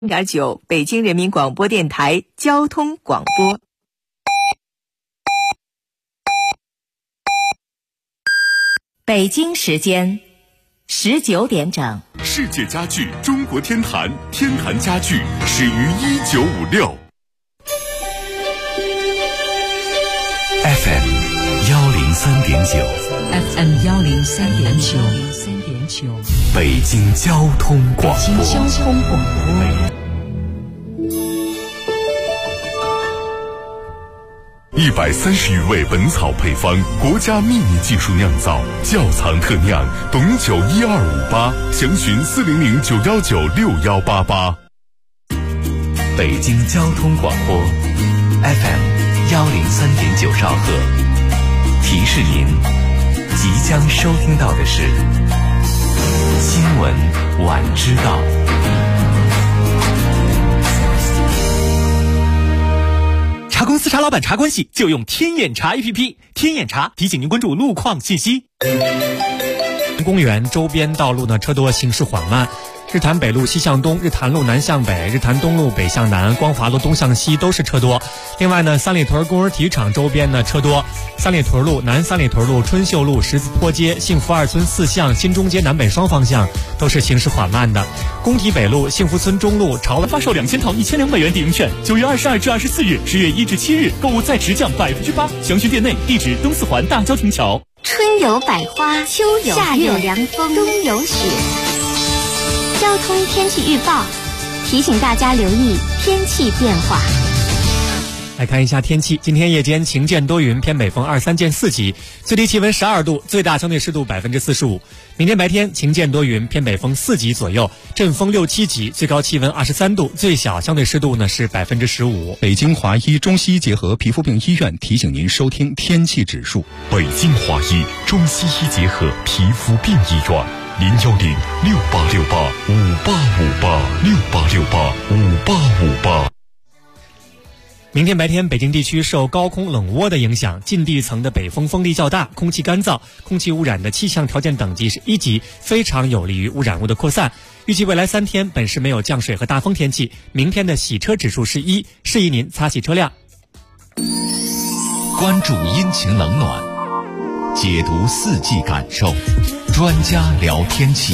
0.9北京人民广播电台交通广播。北京时间19点整。 世界家具中国天坛，天坛家具始于1956。FM 103.9，FM 103.9， 北京交通广播。130余味本草配方，国家秘密技术酿造，窖藏特酿，董酒1258，详询400-919-6188。 北京交通广播 FM 103.9兆赫，提示您即将收听到的是新闻晚知道。 茶公司茶老板茶关系就用天眼查 APP， 天眼查提醒您关注路况信息。公园周边道路呢车多，行驶缓慢。日坛北路西向东，日坛路南向北，日坛东路北向南，光华路东向西都是车多。另外呢，三里屯工人体育场周边呢车多，三里屯路、南三里屯路、春秀路、十字坡街、幸福二村四巷、新中街南北双方向都是行驶缓慢的。工体北路、幸福村中路、朝外发售2000套1200元抵用券，9月22至24日，10月1至7日购物再直降8%，详询店内，地址东四环大郊亭桥。 春有百花，秋有夏有凉风，冬有雪。交通天气预报提醒大家留意天气变化。 来看一下天气，今天夜间晴间多云，偏北风23见4级，最低气温12度，最大相对湿度45%。明天白天晴间多云，偏北风4级左右，阵风6、7级，最高气温23度，最小相对湿度呢是15%。 北京华医中西医结合皮肤病医院提醒您收听天气指数。 北京华医中西医结合皮肤病医院，010-6868-5858，6868-5858。 明天白天，北京地区受高空冷涡的影响，近地层的北风风力较大，空气干燥，空气污染的气象条件等级是1级，非常有利于污染物的扩散。预计未来3天本市没有降水和大风天气，明天的洗车指数是1，适宜您擦洗车辆。 关注阴晴冷暖，解读四季感受，专家聊天气。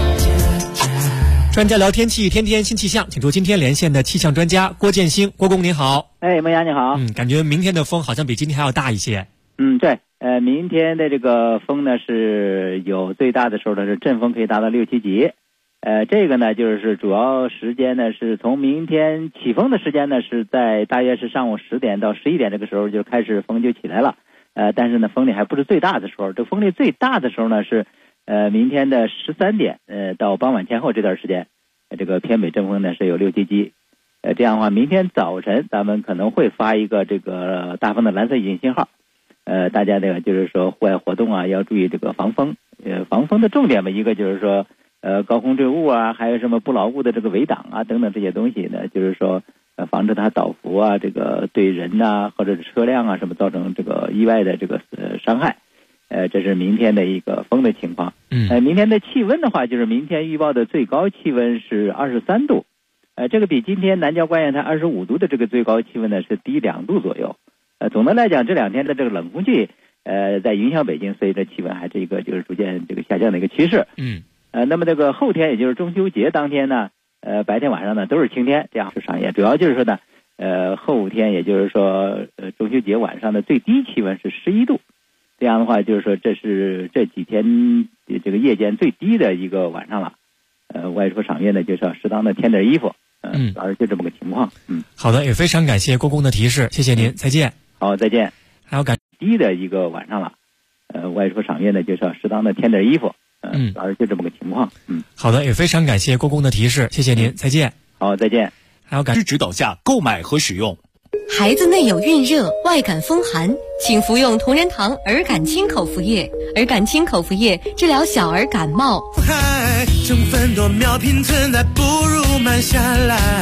专家聊天气，天天新气象，请出今天连线的气象专家郭建兴。郭工您好。 孟阳你好。 感觉明天的风好像比今天还要大一些。 对，明天的这个风呢是有最大的时候呢是阵风可以达到6、7级。这个呢就是主要时间呢是从明天起风的时间呢是在大约是上午10点到11点这个时候就开始风就起来了。但是呢风力还不是最大的时候，这风力最大的时候呢是明天的13点到傍晚前后这段时间，这个偏北阵风呢是有6、7级。这样的话明天早晨咱们可能会发一个这个大风的蓝色预警信号。大家这个就是说户外活动啊要注意这个防风。防风的重点嘛，一个就是说高空坠物啊，还有什么不牢固的这个围挡啊等等这些东西呢，就是说防止它倒伏啊，这个对人啊或者是车辆啊什么造成这个意外的这个伤害。这是明天的一个风的情况。明天的气温的话，就是明天预报的最高气温是23度。这个比今天南郊关原台25度的这个最高气温呢是低2度左右。总的来讲，这2天的这个冷空气在影响北京，所以这气温还是一个就是逐渐这个下降的一个趋势。那么这个后天也就是中秋节当天呢，白天晚上呢都是晴天，这样是上夜。主要就是说呢，后天也就是说中秋节晚上的最低气温是11度。这样的话就是说这是这几天这个夜间最低的一个晚上了。外出赏月呢就是要适当的添点衣服。主要是就这么个情况。 好的，也非常感谢郭工的提示，谢谢您，再见。 好，再见。 还有低的一个晚上了，外出赏月呢就是要适当的添点衣服。主要是就这么个情况。 好的，也非常感谢郭工的提示，谢谢您，再见。 好，再见。 还有指导下购买和使用。 孩子内有孕热、外感风寒，请服用同仁堂儿感清口服液。儿感清口服液治疗小儿感冒。 成分多妙品存在，不如慢下来。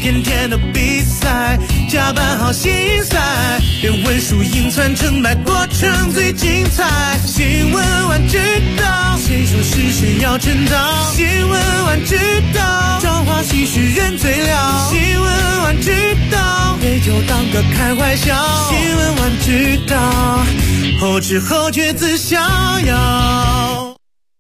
天天的比赛，加班好心塞，连文书硬传成败，过程最精彩。新闻晚知道，谁说是谁要称道？新闻晚知道，朝花夕拾人最了。新闻晚知道，杯酒当歌开怀笑。新闻晚知道，后知后觉自逍遥。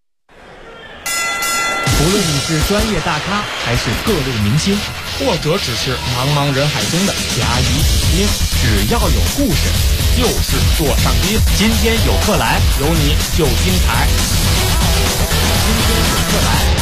无论你是专业大咖还是各路明星， 或者只是茫茫人海中的甲乙丙丁，只要有故事就是座上宾。 今天有客来， 有你就精彩。 今天有客来。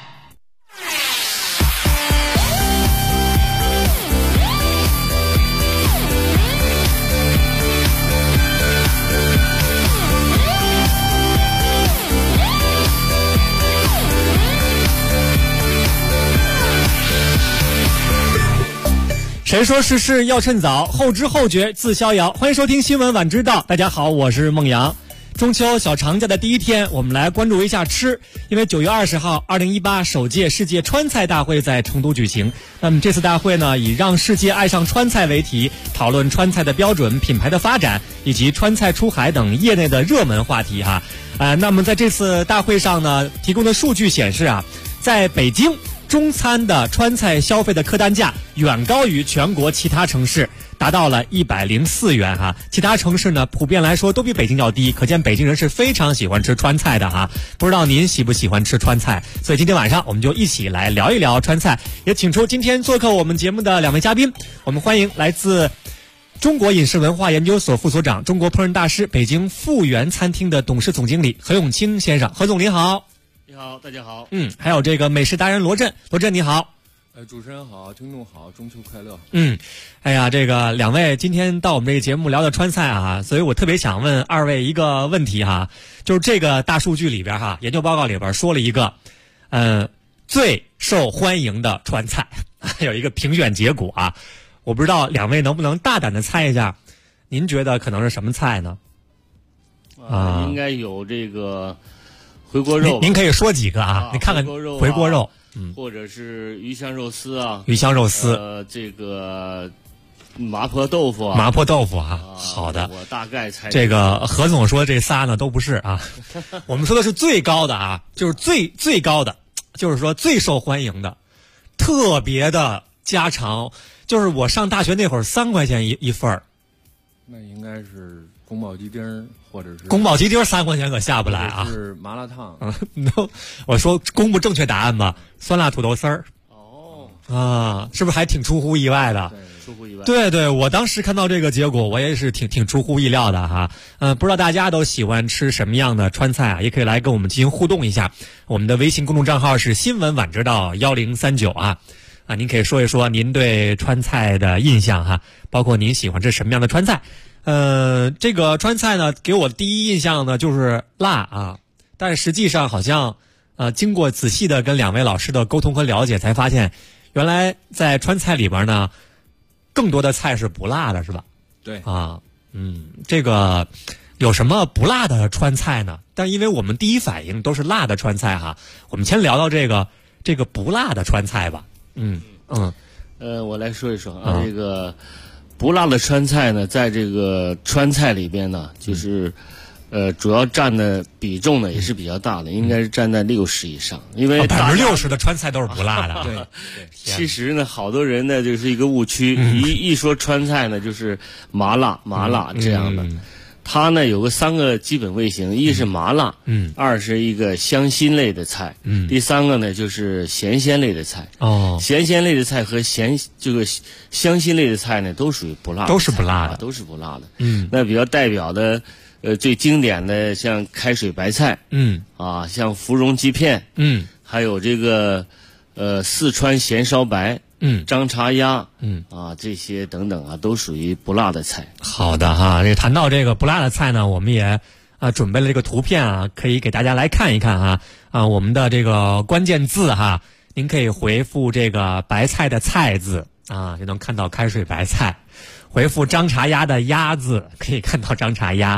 谁说世事要趁早，后知后觉自逍遥。欢迎收听新闻晚知道，大家好，我是孟阳。中秋小长假的第一天，我们来关注一下吃，因为9月20号2018首届世界川菜大会在成都举行。那么这次大会呢，以让世界爱上川菜为题，讨论川菜的标准、品牌的发展以及川菜出海等业内的热门话题哈。那么在这次大会上呢，提供的数据显示啊，在北京中餐的川菜消费的客单价远高于全国其他城市，达到了104元哈。其他城市呢，普遍来说都比北京要低，可见北京人是非常喜欢吃川菜的哈。不知道您喜不喜欢吃川菜？所以今天晚上我们就一起来聊一聊川菜，也请出今天做客我们节目的2位嘉宾。我们欢迎来自中国饮食文化研究所副所长、中国烹饪大师、北京富源餐厅的董事总经理何永清先生。何总您好。 你好，大家好。 还有这个美食达人罗振你好。 主持人好，听众好，中秋快乐。 哎呀，这个2位今天到我们这个节目聊的川菜啊，所以我特别想问2位一个问题哈，就是这个大数据里边哈，研究报告里边说了一个，最受欢迎的川菜，有一个评选结果啊，我不知道2位能不能大胆的猜一下，您觉得可能是什么菜呢？ 应该有这个回锅肉。 您可以说几个啊？你看看回锅肉。 或者是鱼香肉丝啊， 鱼香肉丝， 这个麻婆豆腐啊， 好的， 我大概猜这个何总说这仨呢都不是啊，我们说的是最高的啊，就是最高的，就是说最受欢迎的，特别的家常，就是我上大学那会儿3块钱一份儿， 那应该是宫保鸡丁或者是宫保鸡丁3块钱可下不来啊， 是麻辣烫。 我说公布正确答案吧，酸辣土豆丝儿。是不是还挺出乎意外的？ 出乎意外。 对，我当时看到这个结果，我也是挺出乎意料的哈。不知道大家都喜欢吃什么样的川菜啊？也可以来跟我们进行互动一下。我们的微信公众账号是新闻晚知道1039啊。您可以说一说您对川菜的印象哈，包括您喜欢吃什么样的川菜。这个川菜呢，给我第一印象呢就是辣啊，但是实际上好像经过仔细的跟2位老师的沟通和了解，才发现原来在川菜里边呢，更多的菜是不辣的，是吧？ 对啊，这个有什么不辣的川菜呢？但因为我们第一反应都是辣的川菜哈，我们先聊到这个不辣的川菜吧。 我来说一说啊，这个不辣的川菜呢，在这个川菜里边呢，就是主要占的比重呢也是比较大的，应该是占在60以上，因为 60%的川菜都是不辣的。 对，其实呢，好多人呢就是一个误区，一说川菜呢就是麻辣这样的。它呢有个3个基本味型，一是麻辣，2是一个香辛类的菜，第3个呢就是咸鲜类的菜。咸鲜类的菜和这个香辛类的菜呢都属于不辣的， 都是不辣的， 都是不辣的。那比较代表的最经典的像开水白菜，像芙蓉鸡片，还有这个四川咸烧白，张茶鸭，这些等等啊，都属于不辣的菜。 好的哈，这谈到这个不辣的菜呢，我们也准备了这个图片啊，可以给大家来看一看哈。我们的这个关键字哈，您可以回复这个白菜的菜字就能看到开水白菜。回复张茶鸭的鸭字，可以看到张茶鸭；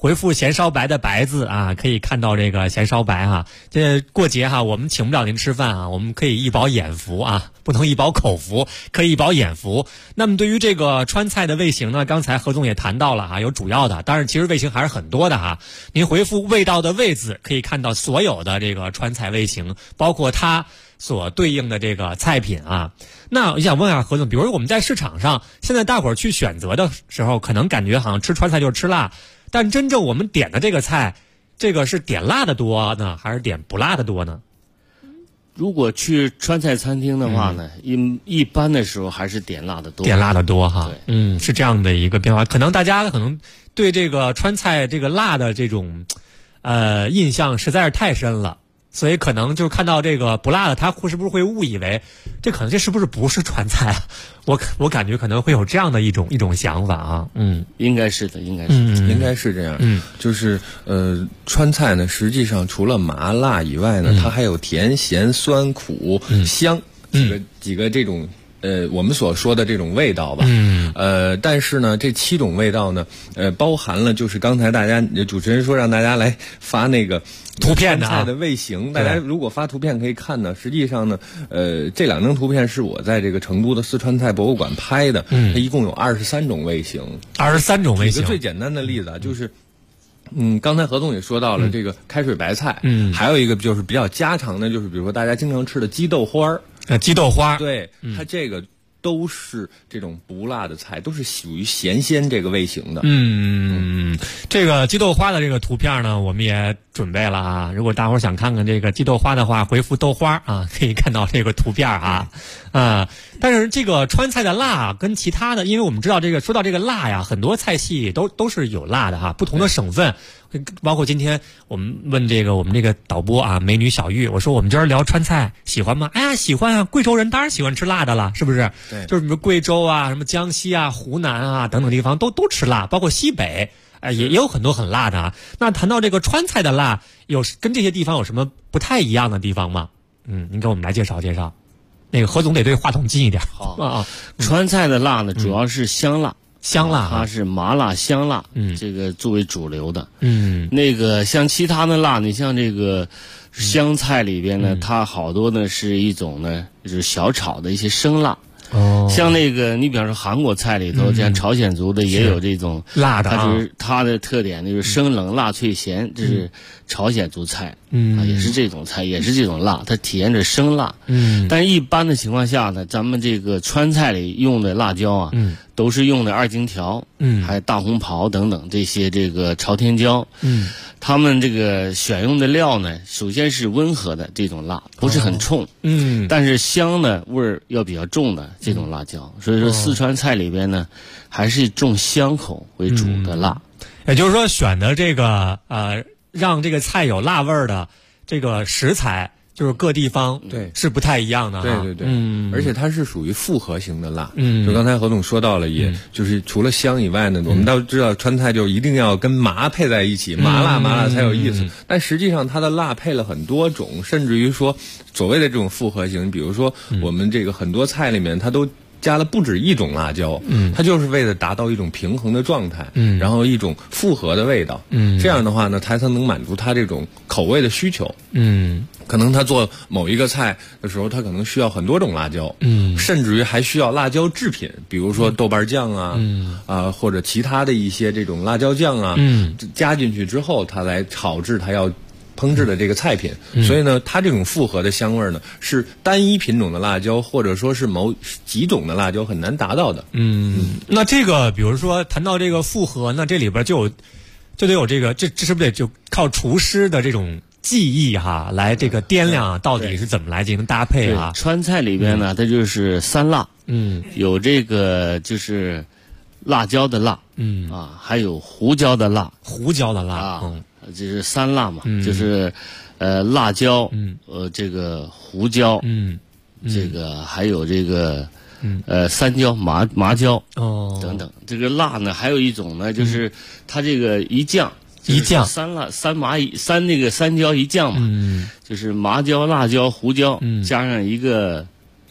回复咸烧白的白字啊，可以看到这个咸烧白哈。这过节哈，我们请不了您吃饭啊，我们可以一饱眼福啊，不能一饱口福，可以一饱眼福。那么对于这个川菜的味型呢，刚才何总也谈到了啊，有主要的，当然其实味型还是很多的哈。您回复味道的味字，可以看到所有的这个川菜味型，包括它所对应的这个菜品啊。那我想问下何总，比如说我们在市场上，现在大伙儿去选择的时候，可能感觉好像吃川菜就是吃辣，但真正我们点的这个菜，这个是点辣的多呢，还是点不辣的多呢？ 如果去川菜餐厅的话呢，一般的时候还是点辣的多。 点辣的多哈，是这样的一个变化。可能大家可能对这个川菜这个辣的这种印象实在是太深了。所以可能就看到这个不辣的，他是不是会误以为这是不是川菜啊？我感觉可能会有这样的一种想法啊。 应该是的，应该是这样。就是川菜呢，实际上除了麻辣以外呢，它还有甜、咸、酸、苦、香几个这种。我们所说的这种味道吧，但是呢，这7种味道呢，包含了就是刚才大家主持人说让大家来发那个图片的菜的味型，大家如果发图片可以看呢，实际上呢，这2张图片是我在这个成都的四川菜博物馆拍的，它一共有23种味型 ，23种味型。 举个最简单的例子啊，就是。刚才何总也说到了这个开水白菜，还有一个就是比较家常的，就是比如说大家经常吃的鸡豆花鸡豆花， 对，它这个都是这种不辣的菜，都是属于咸鲜这个味型的。 这个鸡豆花的这个图片呢，我们也准备了啊。如果大伙儿想看看这个鸡豆花的话，回复豆花啊，可以看到这个图片啊。但是这个川菜的辣跟其他的，因为我们知道这个说到这个辣呀，很多菜系都是有辣的哈，不同的省份。包括今天我们问我们这个导播啊，美女小玉，我说我们今儿聊川菜，喜欢吗？哎呀，喜欢啊！贵州人当然喜欢吃辣的了，是不是？ 对， 就是比如贵州啊、什么江西啊、湖南啊等等地方都吃辣，包括西北，也有很多很辣的啊。那谈到这个川菜的辣，跟这些地方有什么不太一样的地方吗？您给我们来介绍介绍。那个何总得对话筒近一点。 好川菜的辣呢，主要是香辣。它是麻辣香辣，这个作为主流的。那个像其他的辣，你像这个湘菜里边呢，它好多呢是一种呢就是小炒的一些生辣。像那个你比方说韩国菜里头，像朝鲜族的也有这种辣的， 它的特点就是生冷辣脆咸，这是朝鲜族菜，也是这种菜，也是这种辣，它体现着生辣。但一般的情况下呢，咱们这个川菜里用的辣椒啊，都是用的二荆条，还有大红袍等等这些这个朝天椒，他们这个选用的料呢，首先是温和的这种辣，不是很冲，但是香呢味儿要比较重的这种辣椒，所以说四川菜里边呢，还是重香口为主的辣。 也就是说，选的这个让这个菜有辣味儿的这个食材。就是各地方是不太一样的， 对，而且它是属于复合型的辣。就刚才何总说到了，也就是除了香以外呢，我们都知道川菜就一定要跟麻配在一起，麻辣才有意思。但实际上它的辣配了很多种，甚至于说所谓的这种复合型，比如说我们这个很多菜里面它都加了不止一种辣椒，它就是为了达到一种平衡的状态，然后一种复合的味道，这样的话呢，它才能满足它这种口味的需求。可能他做某一个菜的时候，他可能需要很多种辣椒，甚至于还需要辣椒制品，比如说豆瓣酱啊，或者其他的一些这种辣椒酱啊，加进去之后，它来炒制它要烹制的这个菜品。所以呢，它这种复合的香味呢，是单一品种的辣椒或者说是某几种的辣椒很难达到的。 那这个比如说谈到这个复合，那这里边就得有这个，这是不是得就靠厨师的这种技艺哈，来这个掂量到底是怎么来进行搭配啊？ 川菜里边呢，它就是三辣，有这个就是辣椒的辣，还有胡椒的辣，这是三辣嘛，就是辣椒，这个胡椒，这个还有这个三椒、麻椒等等。这个辣呢，还有一种呢，就是它这个一酱。三辣三椒一酱嘛，就是麻椒、辣椒、胡椒，加上一个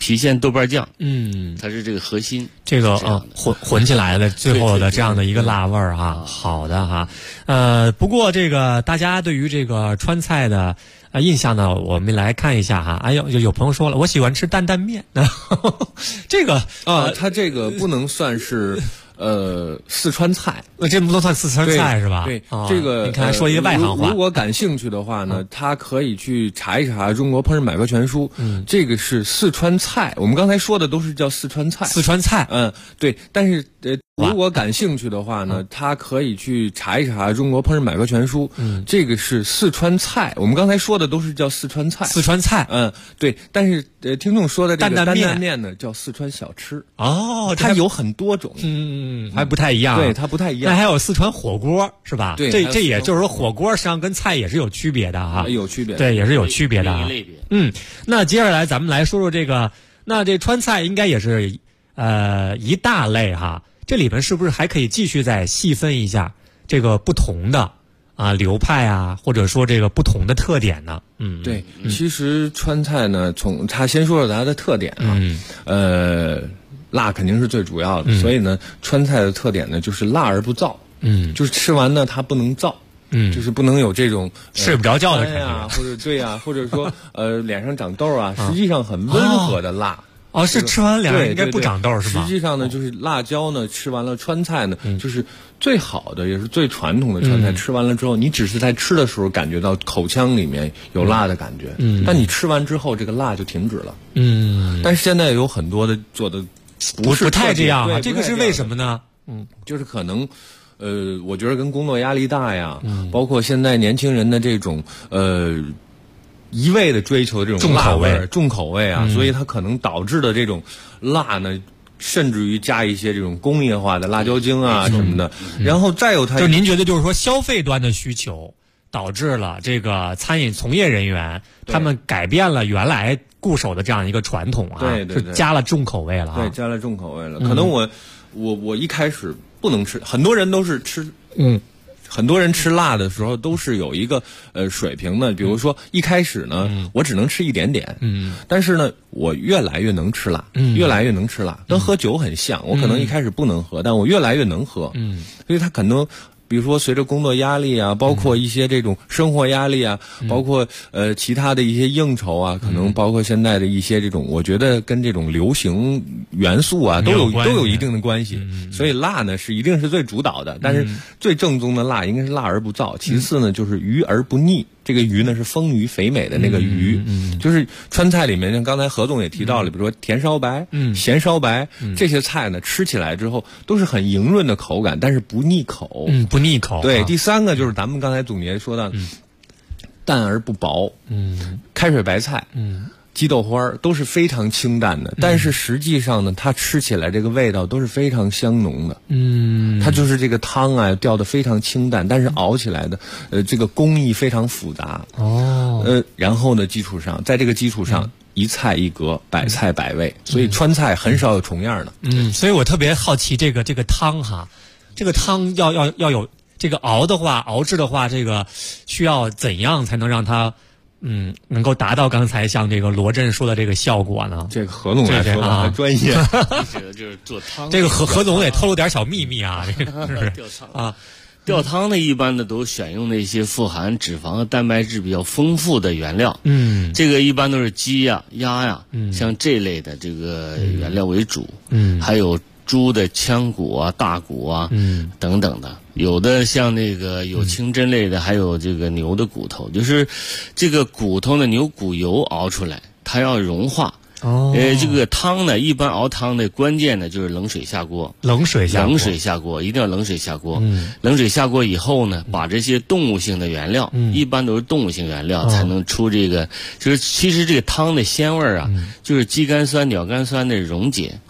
郫县豆瓣酱，它是这个核心。 这个混起来的最后的这样的一个辣味儿哈，好的哈。不过这个大家对于这个川菜的印象呢，我们来看一下哈。哎呦，有朋友说了，我喜欢吃担担面。这个它这个不能算是四川菜， 这不能算四川菜是吧？ 对，这个你看说一个外行话。 如果感兴趣的话呢，他可以去查一查《中国烹饪百科全书》。这个是四川菜，我们刚才说的都是叫四川菜。 四川菜， 对，但是如果感兴趣的话呢，他可以去查一查《中国烹饪百科全书》。这个是四川菜，我们刚才说的都是叫四川菜。 四川菜， 对，但是听众说的这个担担面呢，叫四川小吃。它有很多种， 还不太一样。 对，它不太一样。 那还有四川火锅是吧？ 对， 这也就是说火锅实际上跟菜也是有区别的哈。 有区别。 对，也是有区别的啊。那接下来咱们来说说这个，那这川菜应该也是一大类哈。这里面是不是还可以继续再细分一下这个不同的流派啊，或者说这个不同的特点呢？ 对，其实川菜呢，从它先说说它的特点啊，辣肯定是最主要的，所以呢，川菜的特点呢就是辣而不燥，就是吃完呢它不能燥。就是不能有这种睡不着觉的感觉， 或者对啊，或者说脸上长痘啊，实际上很温和的辣。 是吃完脸上应该不长痘是吗？ 实际上呢，就是辣椒呢，吃完了川菜呢，就是最好的也是最传统的川菜。吃完了之后，你只是在吃的时候感觉到口腔里面有辣的感觉，但你吃完之后，这个辣就停止了。但是现在有很多的做的不太这样啊，这个是为什么呢？ 就是可能。我觉得跟工作压力大呀，包括现在年轻人的这种一味的追求这种重口味啊，所以它可能导致的这种辣呢，甚至于加一些这种工业化的辣椒精啊什么的，然后再有它， 就您觉得就是说消费端的需求导致了这个餐饮从业人员他们改变了原来固守的这样一个传统啊， 对， 加了重口味了， 对，加了重口味了。可能我一开始不能吃，很多人都是吃，很多人吃辣的时候都是有一个水平的，比如说一开始呢，我只能吃一点点，但是呢，我越来越能吃辣，越来越能吃辣，跟喝酒很像，我可能一开始不能喝，但我越来越能喝，所以它可能。比如说，随着工作压力啊，包括一些这种生活压力啊，包括其他的一些应酬啊，可能包括现在的一些这种，我觉得跟这种流行元素啊都有一定的关系。所以辣呢是一定是最主导的，但是最正宗的辣应该是辣而不燥。其次呢就是鱼而不腻。这个鱼呢是丰腴肥美的那个鱼，就是川菜里面，像刚才何总也提到了，比如说甜烧白、咸烧白这些菜呢，吃起来之后都是很莹润的口感，但是不腻口， 不腻口。 对，第三个就是咱们刚才总结说的，淡而不薄，开水白菜，鸡豆花都是非常清淡的，但是实际上呢，它吃起来这个味道都是非常香浓的。它就是这个汤啊调得非常清淡，但是熬起来的这个工艺非常复杂。然后呢，在这个基础上，一菜一格，百菜百味，所以川菜很少有重样的。 所以我特别好奇这个汤哈，这个汤要有这个熬制的话，这个需要怎样才能让它？能够达到刚才像这个罗振说的这个效果呢？ 这个何总来说的还专业， 就是做汤。 这个何总也透露点小秘密啊，这个是吊汤啊，吊汤呢一般的都选用的一些富含脂肪和蛋白质比较丰富的原料。这个一般都是鸡呀、鸭呀，像这类的这个原料为主。还有猪的腔骨啊、大骨啊，等等的。有的像那个有清真类的，还有这个牛的骨头，就是这个骨头呢，牛骨油熬出来，它要融化。这个汤呢，一般熬汤的关键呢就是冷水下锅。冷水下锅，一定要冷水下锅。冷水下锅以后呢，把这些动物性的原料，一般都是动物性原料才能出这个，就是其实这个汤的鲜味啊，就是鸡肝酸、鸟肝酸的溶解。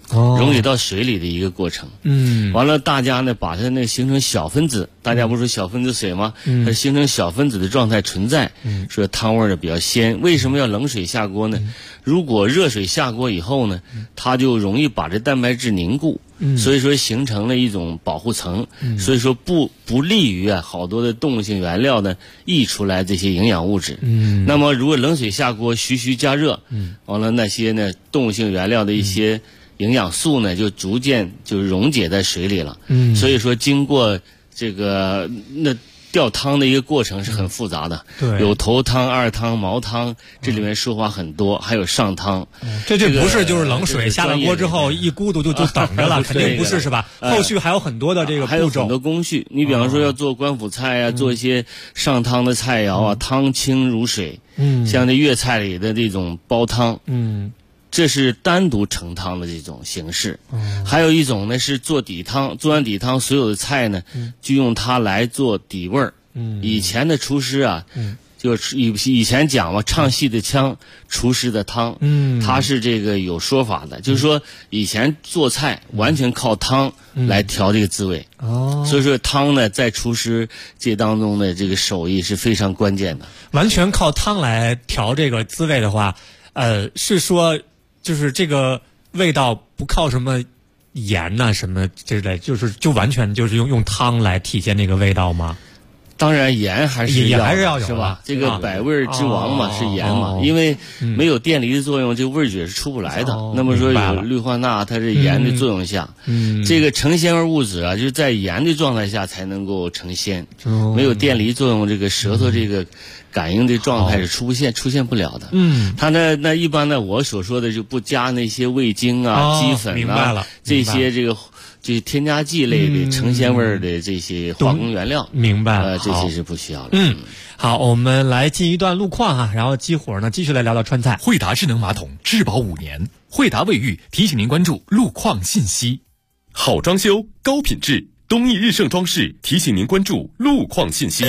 溶解到水里的一个过程。完了大家呢把它那形成小分子，大家不是说小分子水吗？它形成小分子的状态存在，说汤味儿比较鲜。为什么要冷水下锅呢？如果热水下锅以后呢，它就容易把这蛋白质凝固，所以说形成了一种保护层，所以说不利于好多的动物性原料呢溢出来这些营养物质。那么如果冷水下锅徐加热，完了那些呢动物性原料的一些营养素呢就逐渐就溶解在水里了。所以说经过这个吊汤的一个过程是很复杂的，有头汤、二汤、毛汤，这里面说法很多，还有上汤。 这不是就是冷水下了锅之后一咕嘟就等着了，肯定不是是吧？后续还有很多的这个步骤， 还有很多工序。你比方说要做官府菜啊，做一些上汤的菜肴啊，汤清如水。像这粤菜里的这种煲汤。这是单独盛汤的这种形式。还有一种呢是做底汤，做完底汤所有的菜呢就用它来做底味儿。以前的厨师啊，就是以前讲嘛，唱戏的腔，厨师的汤。它是这个有说法的，就是说以前做菜完全靠汤来调这个滋味。所以说汤呢在厨师界当中的这个手艺是非常关键的。 完全靠汤来调这个滋味的话，是说就是这个味道不靠什么盐呐、什么之类，就完全就是用汤来体现那个味道吗？ 当然盐还是要有是吧？这个百味之王嘛，是盐嘛，因为没有电离的作用，这个味觉是出不来的。那么说有氯化钠，它是盐的作用下，这个成鲜味物质啊，就是在盐的状态下才能够成鲜。没有电离作用，这个舌头这个感应的状态是出现不了的。它那一般呢，我所说的就不加那些味精啊、鸡粉啊这些这添加剂类的成鲜味的这些化工原料， 明白了， 这些是不需要的。 好，我们来进一段路况哈，然后激活呢继续来聊聊川菜。 惠达智能马桶质保5年，惠达卫浴提醒您关注路况信息。好装修高品质，东益日盛装饰提醒您关注路况信息。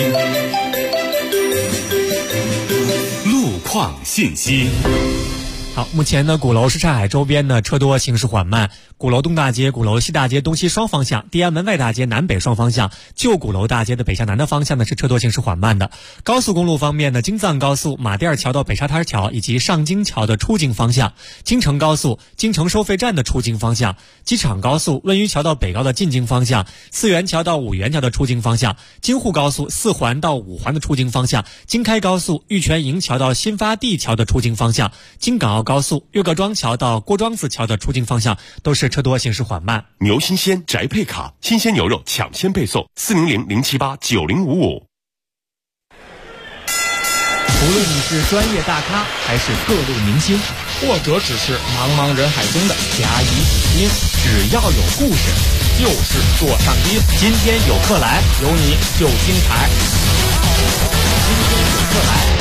路况信息。 好，目前呢，鼓楼什刹海周边呢车多，行驶缓慢。鼓楼东大街、鼓楼西大街东西双方向，地安门外大街南北双方向，旧鼓楼大街的北向南的方向呢是车多行驶缓慢的。高速公路方面呢，京藏高速马甸桥到北沙滩桥以及上京桥的出京方向，京承高速京承收费站的出京方向，机场高速温榆桥到北高的进京方向，四元桥到五元桥的出京方向，京沪高速四环到五环的出京方向，京开高速玉泉营桥到新发地桥的出京方向，京港澳高速岳各庄桥到郭庄子桥的出京方向都是车多行驶缓慢。 牛新鲜宅配卡，新鲜牛肉抢先配送，400-078-9055。 无论你是专业大咖还是各路明星， 或者只是茫茫人海中的甲乙丙丁，只要有故事，就是座上宾。 今天有客来， 有你就精彩。 今天有客来。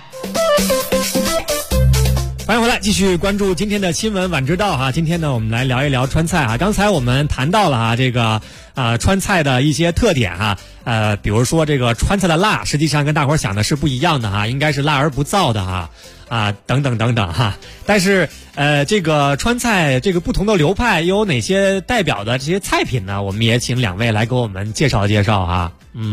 欢迎回来，继续关注今天的新闻晚知道哈。今天呢，我们来聊一聊川菜啊。刚才我们谈到了这个川菜的一些特点哈。比如说这个川菜的辣，实际上跟大伙儿想的是不一样的哈，应该是辣而不燥的哈。等等等等哈。但是这个川菜这个不同的流派又有哪些代表的这些菜品呢？我们也请两位来给我们介绍介绍哈。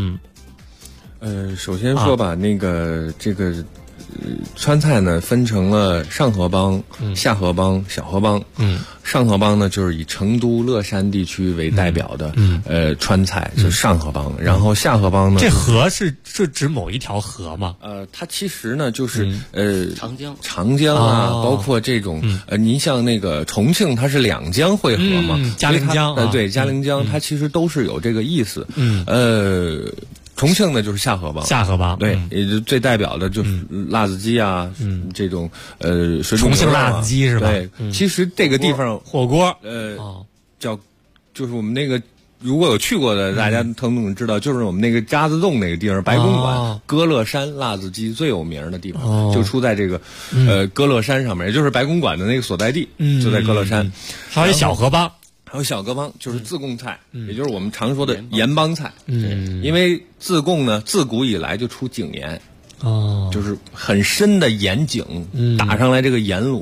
首先说吧，这个川菜呢分成了上河帮、下河帮、小河帮。上河帮呢就是以成都乐山地区为代表的川菜，就是上河帮。然后下河帮呢， 这河是指某一条河吗？ 它其实呢就是长江啊，包括这种您像那个重庆，它是两江汇合嘛， 嘉陵江对，嘉陵江它其实都是有这个意思。重庆呢就是下河帮，对，也就最代表的就是辣子鸡啊，这种水煮重庆辣子鸡是吧？ 对，其实这个地方火锅， 就是我们那个如果有去过的，大家都知道，就是我们那个渣滓洞那个地方，白公馆歌乐山辣子鸡最有名的地方，就出在这个歌乐山上面，也就是白公馆的那个所在地，就在歌乐山。 还有小河帮。 还有小河帮，就是自贡菜，也就是我们常说的盐帮菜。因为自贡呢，自古以来就出井盐，就是很深的盐井，打上来这个盐卤，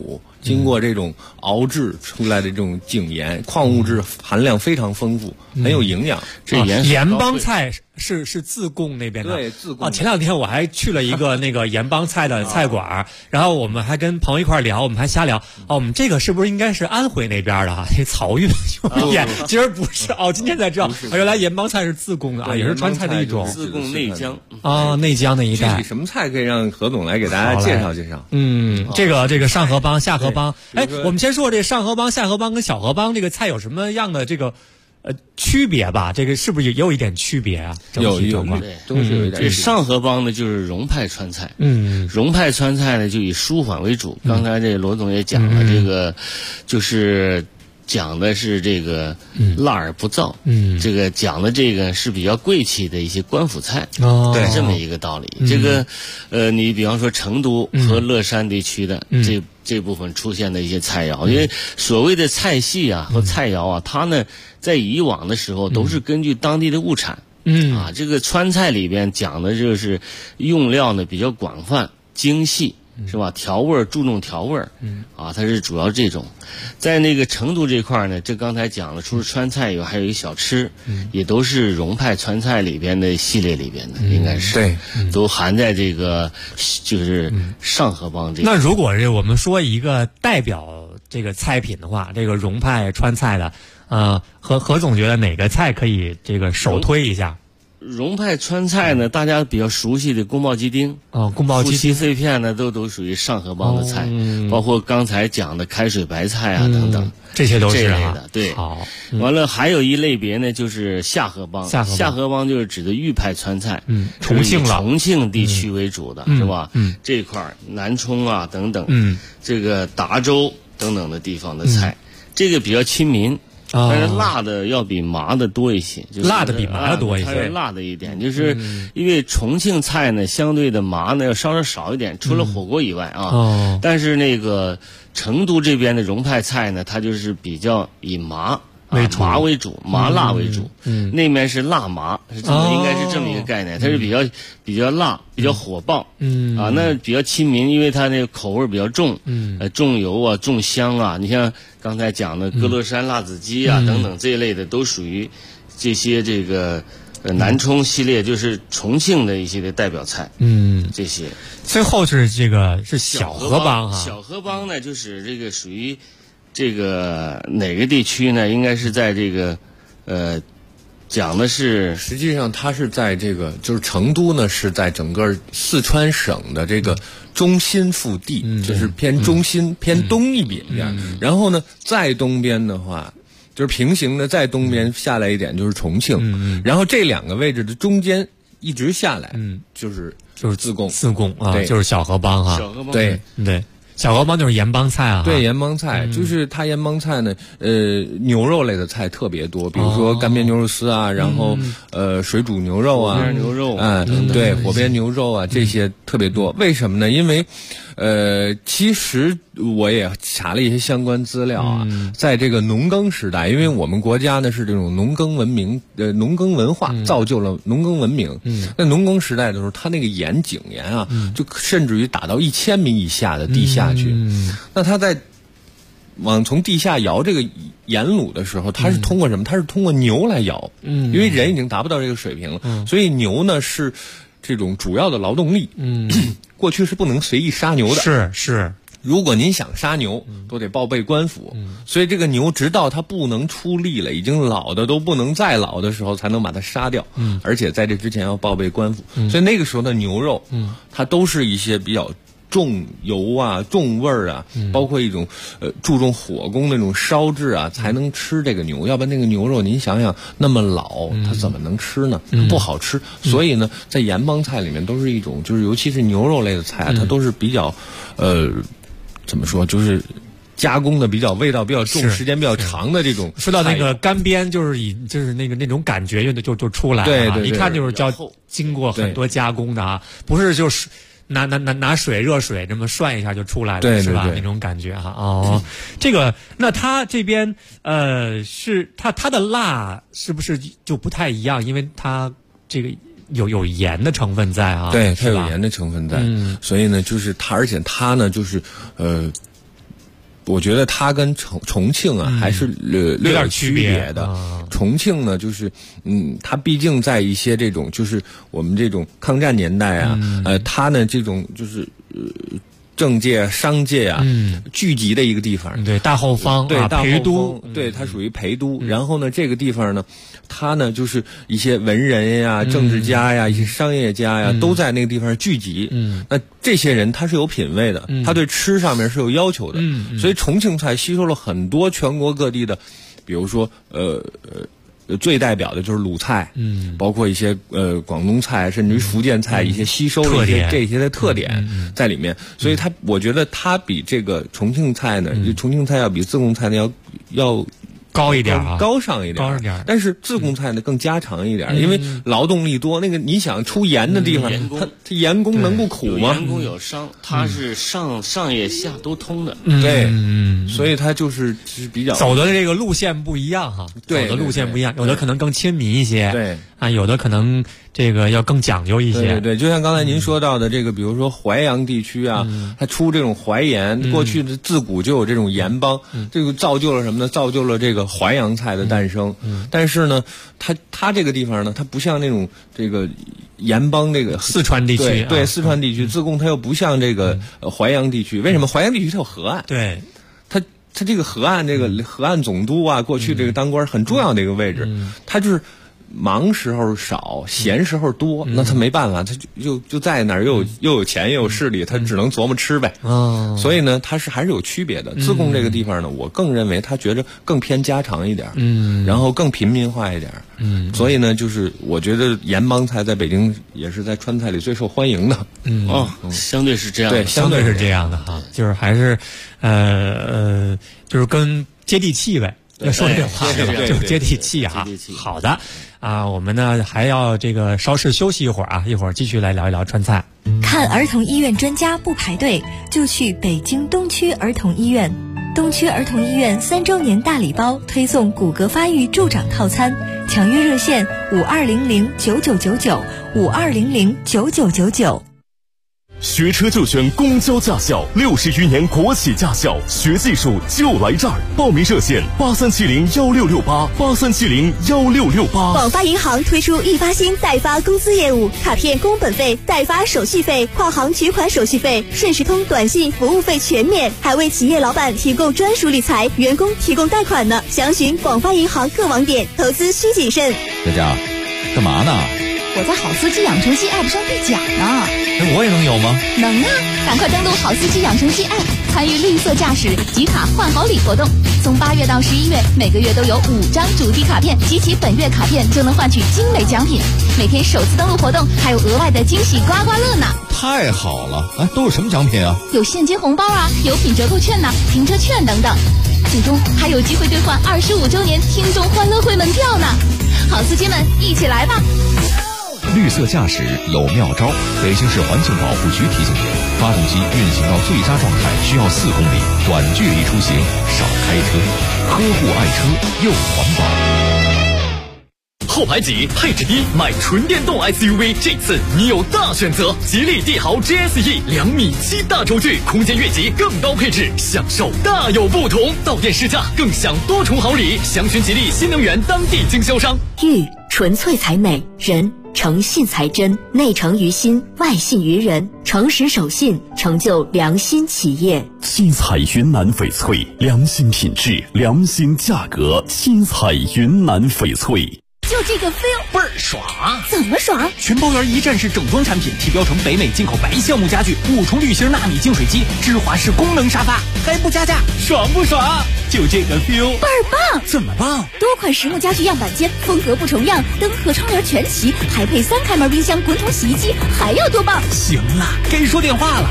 经过这种熬制出来的这种井盐，矿物质含量非常丰富，很有营养。 这盐帮菜是自贡那边的， 对，自贡。 前两天我还去了一个那个盐帮菜的菜馆，然后我们还跟朋友一块聊，我们还瞎聊。我们这个是不是应该是安徽那边的哈？这漕运有盐，其实不是今天才知道，原来盐帮菜是自贡的也是川菜的一种。 自贡内江内江那一带。 具体什么菜可以让何总来给大家介绍介绍？ 这个上河帮、下河帮，我们先说这上河帮、下河帮跟小河帮这个菜有什么样的这个区别吧？这个是不是也有一点区别啊？ 有都是有一点。这上河帮呢就是蓉派川菜，蓉派川菜呢就以舒缓为主。刚才这罗总也讲了，这个就是讲的是这个辣而不燥，这个讲的这个是比较贵气的一些官府菜，对，这么一个道理。这个你比方说成都和乐山地区的这部分出现的一些菜肴，因为所谓的菜系啊和菜肴啊，它呢在以往的时候都是根据当地的物产，这个川菜里边讲的就是用料呢比较广泛精细。是吧？调味注重调味，它是主要这种。在那个成都这块呢，这刚才讲了，除了川菜以外，还有一小吃，也都是蓉派川菜里边的系列里边的，应该是对， 都含在这个就是上河帮这个。 那如果是我们说一个代表这个菜品的话，这个蓉派川菜的，何总觉得哪个菜可以这个首推一下？ 蓉派川菜呢，大家比较熟悉的宫保鸡丁， 宫保鸡丁、 夫妻肺片呢，都属于上河帮的菜，包括刚才讲的开水白菜啊等等， 这些都是这类的。对， 好， 完了还有一类别呢，就是下河帮。下河帮就是指的豫派川菜， 重庆地区为主的，是吧？这块南充啊等等，这个达州等等的地方的菜，这个比较亲民。但是辣的要比麻的多一些，就是辣的比麻的多一些， 它是辣的一点，就是因为重庆菜呢，相对的麻呢要稍稍少一点，除了火锅以外但是那个成都这边的蓉派菜呢，它就是比较以麻为主，麻辣为主，那面是辣麻，应该是这么一个概念，它是比较辣，比较火爆，那比较亲民，因为它那个口味比较重，重油啊，重香啊，你像刚才讲的歌乐山辣子鸡啊等等这一类的，都属于这些这个南充系列，就是重庆的一些的代表菜，这些。 最后是这个是小河帮小河帮呢，就是这个属于。这个哪个地区呢？应该是在这个，讲的是， 实际上它是在这个，就是成都呢是在整个四川省的这个中心腹地，就是偏中心、偏东一点点。然后呢，再东边的话，就是平行的，再东边下来一点就是重庆。然后这两个位置的中间一直下来，就是自贡啊，就是小河帮哈， 对。 小河帮就是盐帮菜啊， 对，盐帮菜就是它盐帮菜呢，牛肉类的菜特别多，比如说干煸牛肉丝啊，然后水煮牛肉啊，对，火煸牛肉啊，这些特别多。为什么呢？因为其实我也查了一些相关资料啊，在这个农耕时代，因为我们国家呢是这种农耕文明，农耕文化造就了农耕文明。那农耕时代的时候，它那个井盐啊，就甚至于打到1000米以下的地下去。那它在从地下摇这个盐卤的时候，它是通过什么？它是通过牛来摇。因为人已经达不到这个水平了，所以牛呢是这种主要的劳动力。过去是不能随意杀牛的。 是。 如果您想杀牛，都得报备官府。所以这个牛直到它不能出力了，已经老的都不能再老的时候，才能把它杀掉。而且在这之前要报备官府。所以那个时候的牛肉，它都是一些比较重油啊、重味儿啊，包括一种注重火功那种烧制啊，才能吃这个牛。要不然那个牛肉您想想那么老，它怎么能吃呢？不好吃。所以呢，在盐帮菜里面都是一种，就是尤其是牛肉类的菜，它都是比较怎么说，就是加工的比较味道比较重，时间比较长的这种。 说到那个干煸，就是那种感觉就出来了， 对， 一看就是经过很多加工的啊，不是就是拿热水这么涮一下就出来了，是吧？那种感觉哈。这个那它这边是它的辣是不是就不太一样？因为它这个有盐的成分在啊， 对，它有盐的成分在，所以呢，就是它，而且它呢，就是我觉得它跟重庆啊还是略有区别的。重庆呢，就是它毕竟在一些这种就是我们这种抗战年代啊，它呢这种就是政界、商界啊，聚集的一个地方。 对，大后方， 对， 陪都， 对，它属于陪都。然后呢，这个地方呢，它呢就是一些文人呀、政治家呀、一些商业家呀，都在那个地方聚集。那这些人他是有品位的，他对吃上面是有要求的。所以重庆菜吸收了很多全国各地的，比如说最代表的就是鲁菜，包括一些广东菜，甚至于福建菜，一些吸收了一些这些的特点在里面。所以我觉得它比这个重庆菜呢，重庆菜要比自贡菜呢要高一点啊， 高上一点，但是自贡菜呢更家常一点，因为劳动力多。那个你想出盐的地方，它盐工能不苦吗？ 盐工有商，它是上也下都通的。 对，所以它就是比较走的这个路线不一样哈， 对， 走的路线不一样，有的可能更亲民一些， 对啊，有的可能这个要更讲究一些。 对，就像刚才您说到的这个，比如说淮阳地区啊，它出这种淮盐，过去的自古就有这种盐帮，这个造就了什么呢？造就了这个淮扬菜的诞生。但是呢，它这个地方呢，它不像那种这个盐帮这个四川地区， 对，四川地区，自贡它又不像这个淮阳地区。为什么淮阳地区它有河岸？ 对， 它这个河岸，这个河岸总督啊，过去这个当官很重要的一个位置，它就是忙时候少，闲时候多，那他没办法，他就在那儿又有钱又有势力，他只能琢磨吃呗。所以呢，它还是有区别的。自贡这个地方呢，我更认为他觉着更偏家常一点，然后更平民化一点，所以呢，就是我觉得盐帮菜在北京也是在川菜里最受欢迎的。 相对是这样的， 对，相对是这样的哈，就是还是就是跟接地气呗。要说这话就是接地气哈。好的啊，我们呢还要这个稍事休息一会儿啊，一会儿继续来聊一聊川菜。 看儿童医院专家不排队，就去北京东区儿童医院。东区儿童医院3周年大礼包推送骨骼发育助长套餐，抢约热线52009999，52009999。 学车就选公交驾校，60余年国企驾校，学技术就来这儿。报名热线83701668，83701668。 广发银行推出易发新代发公司业务，卡片工本费、代发手续费、跨行取款手续费、顺时通短信服务费全免，还为企业老板提供专属理财，员工提供贷款呢。详询广发银行各网点，投资需谨慎。 佳佳，干嘛呢？ 我在好司机养成系 App 上兑奖呢。 那我也能有吗？ 能啊！赶快登录好司机养成系 App， 参与绿色驾驶集卡换好礼活动。从8月到11月，每个月都有5张主题卡片，集齐本月卡片就能换取精美奖品。每天首次登录活动还有额外的惊喜刮刮乐呢！ 太好了！都有什么奖品啊？ 有现金红包啊，有品折扣券呐，停车券等等。最终还有机会兑换25周年听众欢乐会门票呢！好司机们，一起来吧！ 绿色驾驶有妙招，北京市环境保护局提醒您：发动机运行到最佳状态需要4公里，短距离出行少开车，呵护爱车又环保。 后排挤，配置低，买纯电动 SUV， 这次你有大选择。吉利帝豪 GSE 2.7米大轴距，空间越级，更高配置，享受大有不同。到店试驾，更享多重好礼。详询吉利新能源当地经销商。 玉纯粹才美，人诚信才真，内诚于心，外信于人，诚实守信，成就良心企业。 七彩云南翡翠，良心品质，良心价格。七彩云南翡翠。 就这个 feel 倍儿爽！ 怎么爽？ 全包圆一站式整装产品，提标成北美进口白橡木家具，5重铝芯纳米净水机，芝华士功能沙发，还不加价，爽不爽？就这个 feel 倍儿棒！ 怎么棒？ 多款实木家具样板间，风格不重样，灯和窗帘全齐，还配3开门冰箱、滚筒洗衣机，还要多棒？ 行了，该说电话了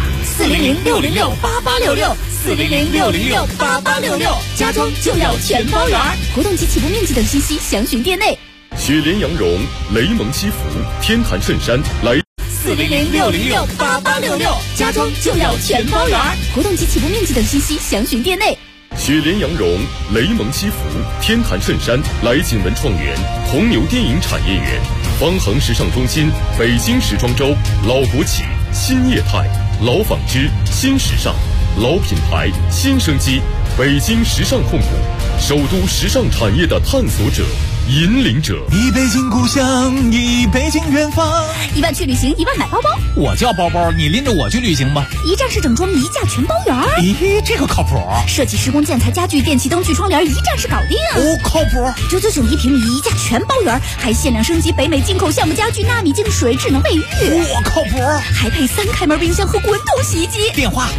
，400-606-8866，400-606-8866，家装就要全包圆。活动及起步面积等信息详询店内。 雪莲羊绒、雷蒙西服、天坛衬衫来 400-606-8866，家装就要全包圆。活动及起步面积等信息详询店内。 雪莲羊绒、雷蒙西服、天坛衬衫来锦文创园、红牛电影产业园、方恒时尚中心、北京时装周、老国企、新业态、老纺织、新时尚、老品牌、新生机、 北京时尚控股，首都时尚产业的探索者、引领者。 忆北京故乡，忆北京远方。 1万去旅行，1万买包包。 我叫包包，你拎着我去旅行吧。 一站式整装，一价全包圆。 咦，这个靠谱。 设计、施工、建材、家具、电器、灯具、窗帘，一站式搞定。 哦，靠谱。 999一平米，一价全包圆，还限量升级北美进口橡木家具、纳米净水、智能卫浴。 我靠谱。 还配3开门冰箱和滚筒洗衣机。 电话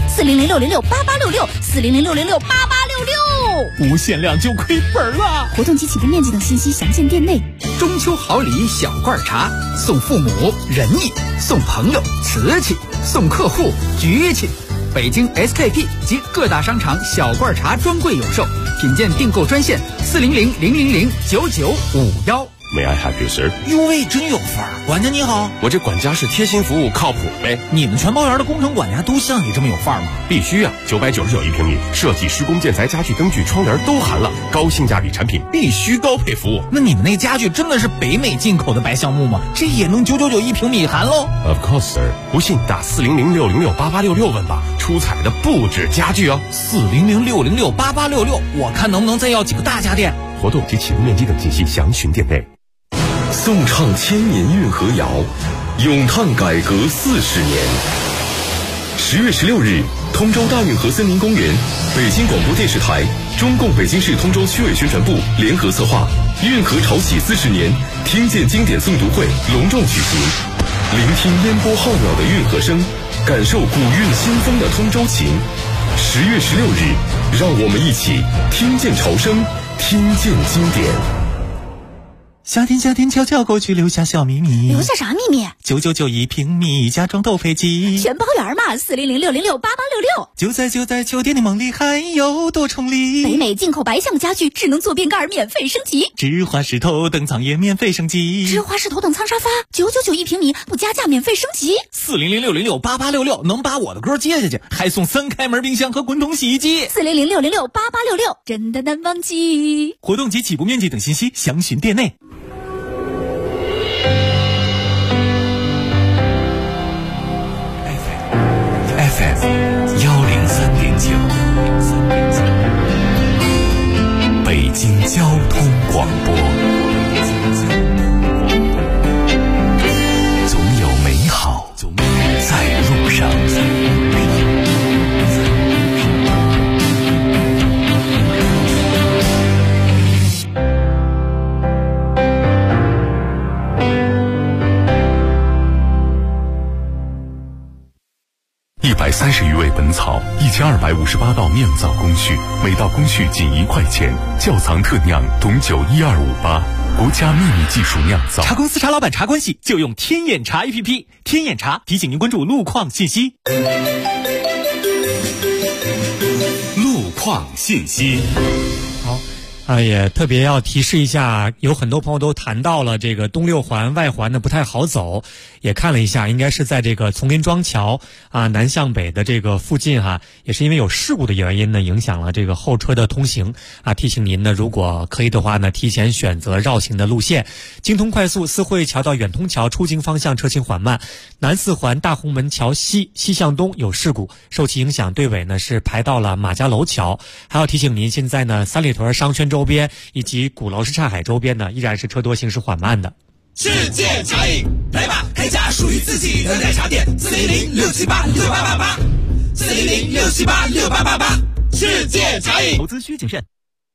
：400-606-8866，400-606-8866。 不限量就亏本了。 活动及起步面积等信息详见店内。 中秋好礼小罐茶，送父母仁义，送朋友瓷器，送客户局气。北京 SKP 及各大商场小罐茶专柜有售，品鉴订购专线400-000-9951。 May I have you, sir？ 哟喂，真有范儿！管家你好， 我这管家是贴心服务，靠谱呗。 你们全包园的工程管家都像你这么有范儿吗？ 必须啊！999一平米，设计、施工、建材、家具、灯具、窗帘都含了，高性价比产品必须高配服务。 那你们那家具真的是北美进口的白橡木吗？这也能999一平米含喽 ？Of course, sir。不信打400-606-8866问吧，出彩的不止家具哦。 400-606-8866，我看能不能再要几个大家电。 活动及起步面积等信息详询店内。 颂唱千年运河谣，咏叹改革40年。10月16日，通州大运河森林公园，北京广播电视台、中共北京市通州区委宣传部联合策划运河潮起40年听见经典诵读会隆重举行，聆听烟波浩渺的运河声，感受古韵新风的通州情。10月16日，让我们一起听见潮声，听见经典。 夏天悄悄过去，留下小秘密。 留下啥秘密 ？999一平米，家装斗飞机， 全包圆嘛！400-606-8866。 就在酒店的梦里，还有多重礼。 北美进口白橡家具，智能坐便盖免费升级。 芝华士头等舱也免费升级。 芝华士头等舱沙发999一平米，不加价免费升级。 400-606-8866能把我的歌接下去，还送3开门冰箱和滚筒洗衣机。 400-606-8866，真的难忘记。 活动及起步面积等信息详询店内。 FM 103.9，北京交通广播，总有美好在路上。130余味本草，1258道酿造工序，每道工序仅1块钱。窖藏特酿董酒12588，国家秘密技术酿造。 茶公司茶老板茶关系就用天眼茶 APP， 天眼茶提醒您关注路况信息。 路况信息。 好。也特别要提示一下，有很多朋友都谈到了这个东六环外环呢不太好走，也看了一下，应该是在这个丛林庄桥南向北的这个附近也是因为有事故的原因呢，影响了这个后车的通行提醒您呢，如果可以的话呢，提前选择绕行的路线。京通快速四惠桥到远通桥出京方向车行缓慢，南四环大红门桥西向东有事故，受其影响队尾呢是排到了马家楼桥。还要提醒您，现在呢三里屯商圈周边以及鼓楼什刹海周边呢依然是车多行驶缓慢的。 世界茶饮，来吧，开家属于自己的奶茶店，400-678-6888，400-678-6888，世界茶饮。 投资需谨慎。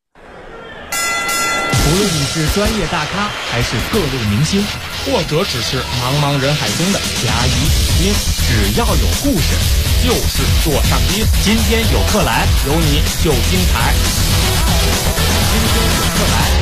无论你是专业大咖还是各路明星， 或者只是茫茫人海中的甲乙丙丁，只要有故事，就是座上宾。 今天有客来， 有你就精彩。 今天有客来。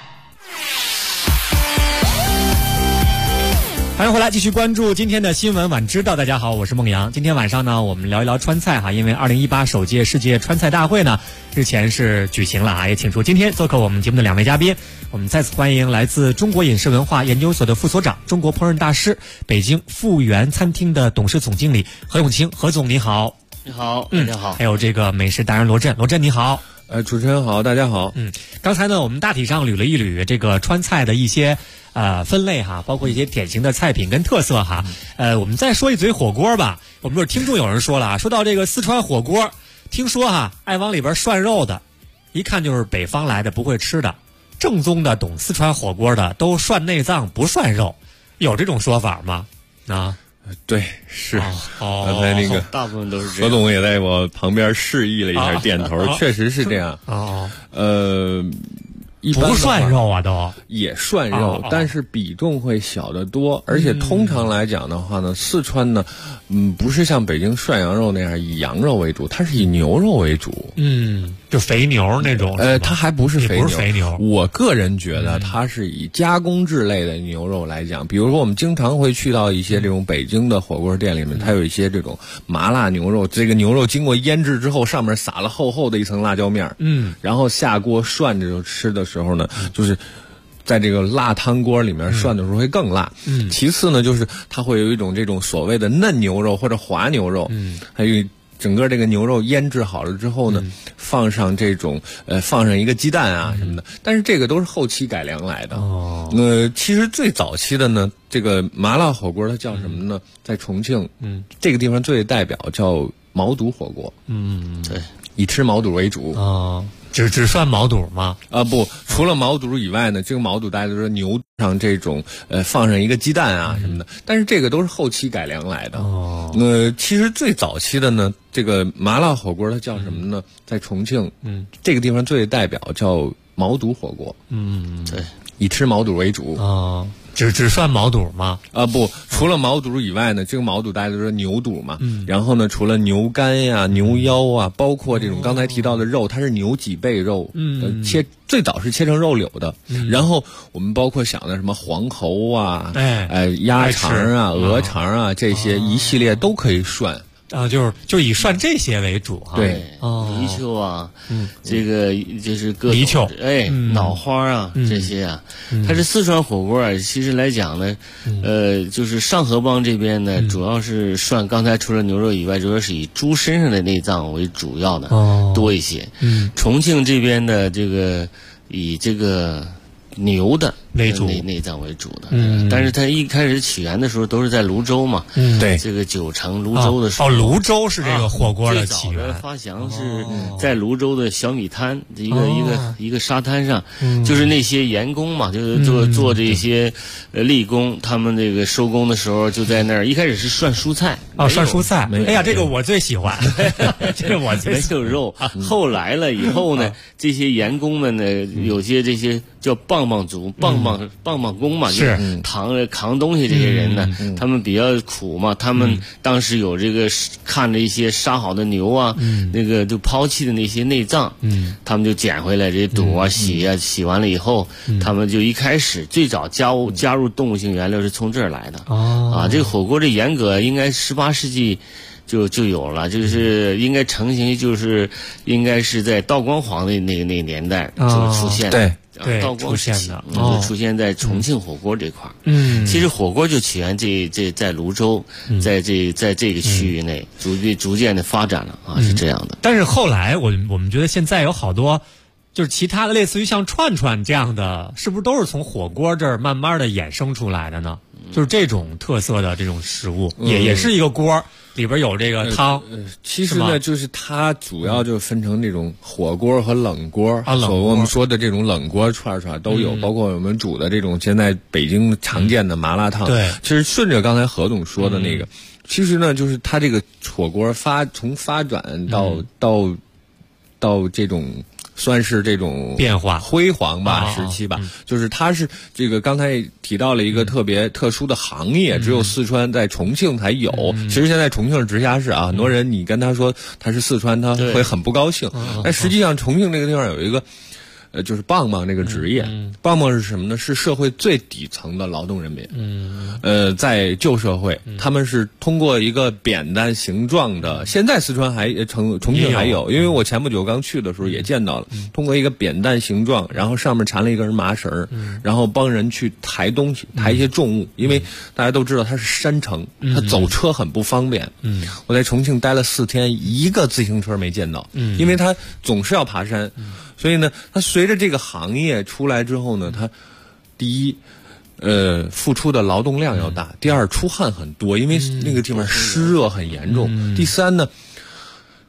欢迎回来，继续关注今天的新闻晚知道。大家好，我是孟阳。今天晚上呢，我们聊一聊川菜因为2018首届世界川菜大会呢，日前是举行了也请出今天做客我们节目的2位嘉宾。我们再次欢迎来自中国饮食文化研究所的副所长、中国烹饪大师、北京富源餐厅的董事总经理何永清，何总你好。 你好，大家好。 还有这个美食达人罗振，罗振你好。 主持人好，大家好。 刚才呢，我们大体上捋了一捋这个川菜的一些分类包括一些典型的菜品跟特色我们再说一嘴火锅吧。我们这听众有人说了，说到这个四川火锅， 听说爱往里边涮肉的，一看就是北方来的不会吃的，正宗的懂四川火锅的都涮内脏不涮肉，有这种说法吗？ 对，是。刚才那个大部分都是这样。 何总也在我旁边示意了一下，点头，确实是这样。一般不涮肉啊，都也涮肉，但是比重会小得多。而且通常来讲的话呢，四川呢，不是像北京涮羊肉那样以羊肉为主，它是以牛肉为主。 就肥牛那种。 它还不是肥牛。 不是肥牛。 我个人觉得它是以加工制类的牛肉来讲，比如说我们经常会去到一些这种北京的火锅店里面，它有一些这种麻辣牛肉，这个牛肉经过腌制之后，上面撒了厚厚的一层辣椒面，然后下锅涮着吃的时候呢，就是在这个辣汤锅里面涮的时候会更辣。其次呢，就是它会有一种这种所谓的嫩牛肉或者滑牛肉，还有整个这个牛肉腌制好了之后呢，放上这种放上一个鸡蛋啊什么的，但是这个都是后期改良来的。其实最早期的呢，这个麻辣火锅它叫什么呢？在重庆，这个地方最代表叫毛肚火锅。对，以吃毛肚为主。 只涮毛肚吗？ 不，除了毛肚以外呢，这个毛肚大家都说牛上这种放上一个鸡蛋啊什么的，但是这个都是后期改良来的。其实最早期的呢，这个麻辣火锅它叫什么呢？在重庆，这个地方最代表叫毛肚火锅。对，以吃毛肚为主。 只涮毛肚吗？ 不，除了毛肚以外呢，这个毛肚大家都说牛肚嘛。然后呢，除了牛肝呀、牛腰啊，包括这种刚才提到的肉，它是牛脊背肉，最早是切成肉柳的。然后我们包括想的什么黄喉啊、鸭肠啊、鹅肠啊，这些一系列都可以涮。 就以涮这些为主哈。 对， 泥鳅啊，这个就是各种泥鳅， 脑花啊，这些啊，它是四川火锅啊。其实来讲呢，就是上河帮这边呢，主要是涮，刚才除了牛肉以外，主要是以猪身上的内脏为主要的多一些。重庆这边的这个以这个牛的内脏为主的，但是它一开始起源的时候都是在泸州嘛， 对， 这个九城泸州的时候， 泸州是这个火锅的起源， 最早的发祥是在泸州的小米滩，一个沙滩上，就是那些盐工嘛，就是做这些力工，他们这个收工的时候就在那儿，一开始是涮蔬菜， 涮蔬菜，哎呀，这个我最喜欢，这个我最喜欢。 没有肉，后来了以后呢，这些盐工们呢，有些这些叫棒棒族、棒棒工嘛，就是扛东西这些人呢，他们比较苦嘛，他们当时有这个看着一些杀好的牛啊，那个就抛弃的那些内脏，他们就捡回来这些肚啊、洗完了以后，他们就一开始最早加入动物性原料是从这儿来的。这个火锅这严格应该18世纪就有了，就是应该成型，就是应该是在道光皇帝那个年代就出现的。 对， 道光时期就出现在重庆火锅这块儿。其实火锅就起源这在泸州，在这个区域内逐渐的发展了啊，是这样的。 但是后来我们觉得现在有好多就是其他的类似于像串串这样的，是不是都是从火锅这儿慢慢的衍生出来的呢？就是这种特色的这种食物，也是一个锅。里边有这个汤， 其实呢，就是它主要就分成这种火锅和冷锅。我们说的这种冷锅串都有，包括我们煮的这种现在北京常见的麻辣烫。 对， 其实顺着刚才何总说的那个，其实呢，就是它这个火锅从发展到这种。算是这种变化辉煌吧时期吧，就是它是这个刚才提到了一个特别特殊的行业，只有四川在重庆才有。其实现在重庆是直辖市啊，很多人你跟他说他是四川，他会很不高兴。但实际上重庆这个地方有一个。就是棒棒这个职业，棒棒是什么呢？是社会最底层的劳动人民。在旧社会，他们是通过一个扁担形状的，现在四川重庆还有，因为我前不久刚去的时候也见到了，通过一个扁担形状，然后上面缠了一根麻绳，然后帮人去抬东西，抬一些重物，因为大家都知道它是山城，它走车很不方便。我在重庆待了4天，一个自行车没见到，因为它总是要爬山。所以呢，它随着这个行业出来之后呢，它第一，付出的劳动量要大；第二，出汗很多，因为那个地方湿热很严重；第三呢，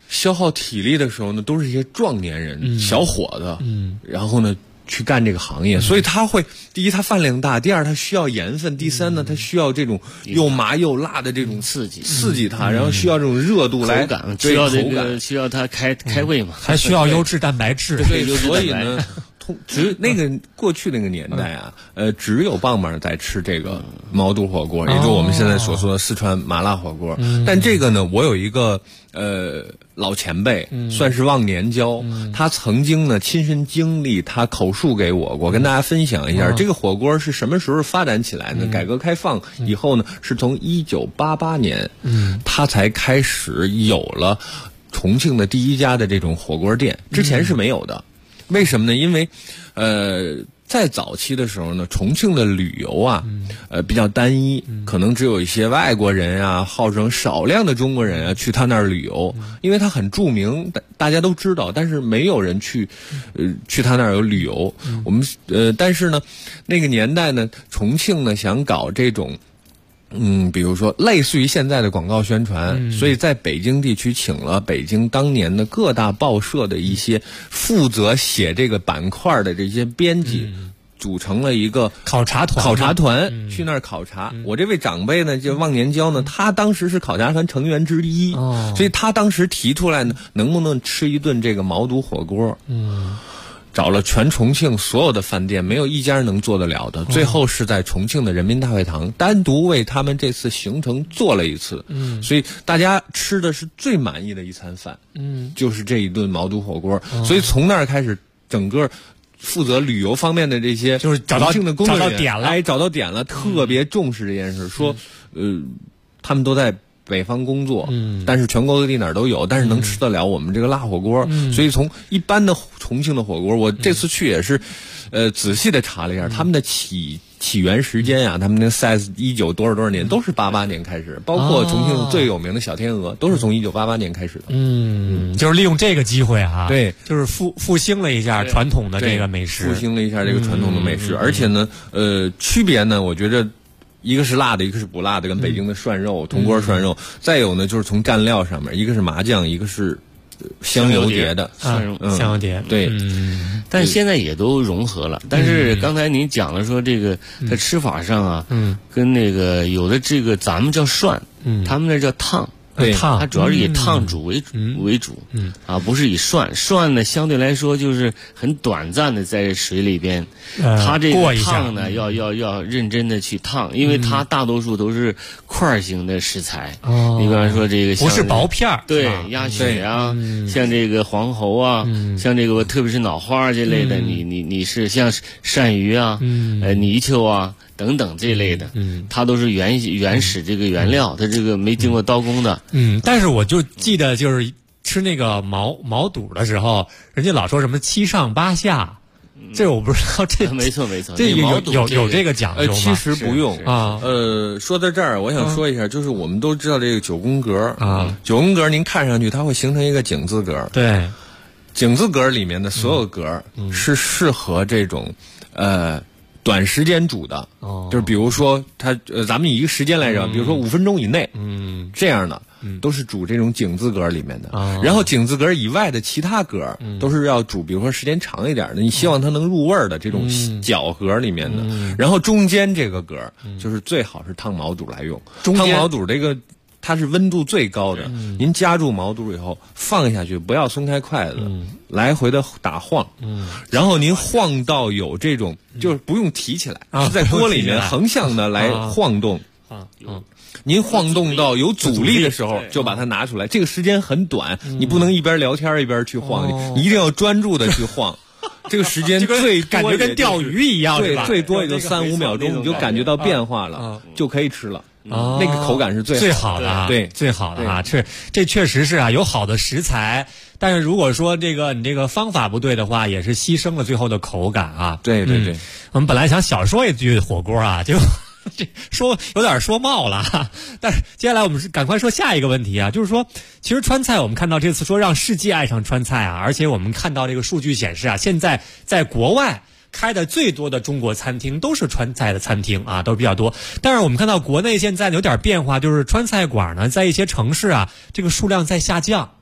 消耗体力的时候呢，都是一些壮年人、小伙子，然后呢去干这个行业，所以他会第一他饭量大，第二他需要盐分，第三呢他需要这种又麻又辣的这种刺激他，然后需要这种热度来口感，需要这个需要它开胃嘛， 还需要优质蛋白质。 对，所以呢。那个过去那个年代啊，只有棒棒在吃这个毛肚火锅，也就是我们现在所说的四川麻辣火锅。但这个呢，我有一个老前辈，算是忘年交，他曾经呢亲身经历，他口述给我跟大家分享一下，这个火锅是什么时候发展起来呢？改革开放以后呢，是从1988年，他才开始有了重庆的第一家的这种火锅店，之前是没有的。为什么呢？因为，在早期的时候呢，重庆的旅游啊，比较单一，可能只有一些外国人啊，号称少量的中国人啊去他那儿旅游，因为他很著名，大家都知道，但是没有人去他那儿有旅游。我们但是呢，那个年代呢，重庆呢想搞这种。比如说类似于现在的广告宣传，所以在北京地区请了北京当年的各大报社的一些负责写这个板块的这些编辑，组成了一个考察团去那儿考察。我这位长辈呢，就忘年交呢，他当时是考察团成员之一，所以他当时提出来呢，能不能吃一顿这个毛肚火锅？找了全重庆所有的饭店，没有一家能做得了的。最后是在重庆的人民大会堂单独为他们这次行程做了一次，所以大家吃的是最满意的一餐饭，就是这一顿毛肚火锅。所以从那儿开始，整个负责旅游方面的这些就是重庆的工作人员找到点了，特别重视这件事，说他们都在北方工作，但是全国各地哪儿都有，但是能吃得了我们这个辣火锅，所以从一般的重庆的火锅，我这次去也是，仔细的查了一下，他们的起源时间啊，他们那 size 19多少年都是88年开始，包括重庆最有名的小天鹅都是从1988年开始的。 就是利用这个机会啊， 对， 就是复兴了一下传统的这个美食， 复兴了一下这个传统的美食，而且呢，区别呢，我觉着。一个是辣的，一个是不辣的，跟北京的涮肉、铜锅涮肉。再有呢，就是从蘸料上面，一个是麻酱，一个是香油碟的涮肉， 香油碟。 对， 但现在也都融合了。但是刚才您讲了说这个在吃法上啊，跟那个有的这个咱们叫涮，他们那叫烫。 对， 它主要是以烫煮为主，不是以涮。涮呢，相对来说就是很短暂的在水里边，它这个烫呢，要认真的去烫，因为它大多数都是块型的食材。你比方说这个不是薄片儿， 对，鸭血啊，像这个黄喉啊，像这个特别是脑花这类的，你是像鳝鱼啊，泥鳅啊。等等这类的，它都是原始这个原料，它这个没经过刀工的。 但是我就记得就是吃那个毛肚的时候，人家老说什么7上8下，这我不知道，这没错， 这有这个讲究吗？ 其实不用啊。说到这儿，我想说一下，就是我们都知道这个9宫格啊，9宫格您看上去它会形成一个井字格， 对， 井字格里面的所有格是适合这种短时间煮的，就是比如说咱们以一个时间来讲，比如说5分钟以内，这样的都是煮这种井字格里面的。然后井字格以外的其他格都是要煮，比如说时间长一点的，你希望它能入味儿的这种角格里面的。然后中间这个格就是最好是烫毛肚来用，烫毛肚这个。它是温度最高的，您夹住毛肚以后放下去，不要松开筷子，来回的打晃，然后您晃到有这种，就是不用提起来，是在锅里面横向的来晃动，您晃动到有阻力的时候，就把它拿出来。这个时间很短，你不能一边聊天一边去晃，你一定要专注的去晃。这个时间最多感觉跟钓鱼一样， 对，最多也就3-5秒钟，你就感觉到变化了，就可以吃了。那个口感是最好的， 对，最好的啊！这确实是啊，有好的食材，但是如果说你这个方法不对的话，也是牺牲了最后的口感啊。 对， 我们本来想少说一句火锅啊，就这说有点说冒了，但是接下来我们赶快说下一个问题啊，就是说，其实川菜我们看到这次说让世界爱上川菜啊，而且我们看到这个数据显示啊，现在在国外开的最多的中国餐厅都是川菜的餐厅啊，都比较多。但是我们看到国内现在有点变化，就是川菜馆呢，在一些城市啊，这个数量在下降。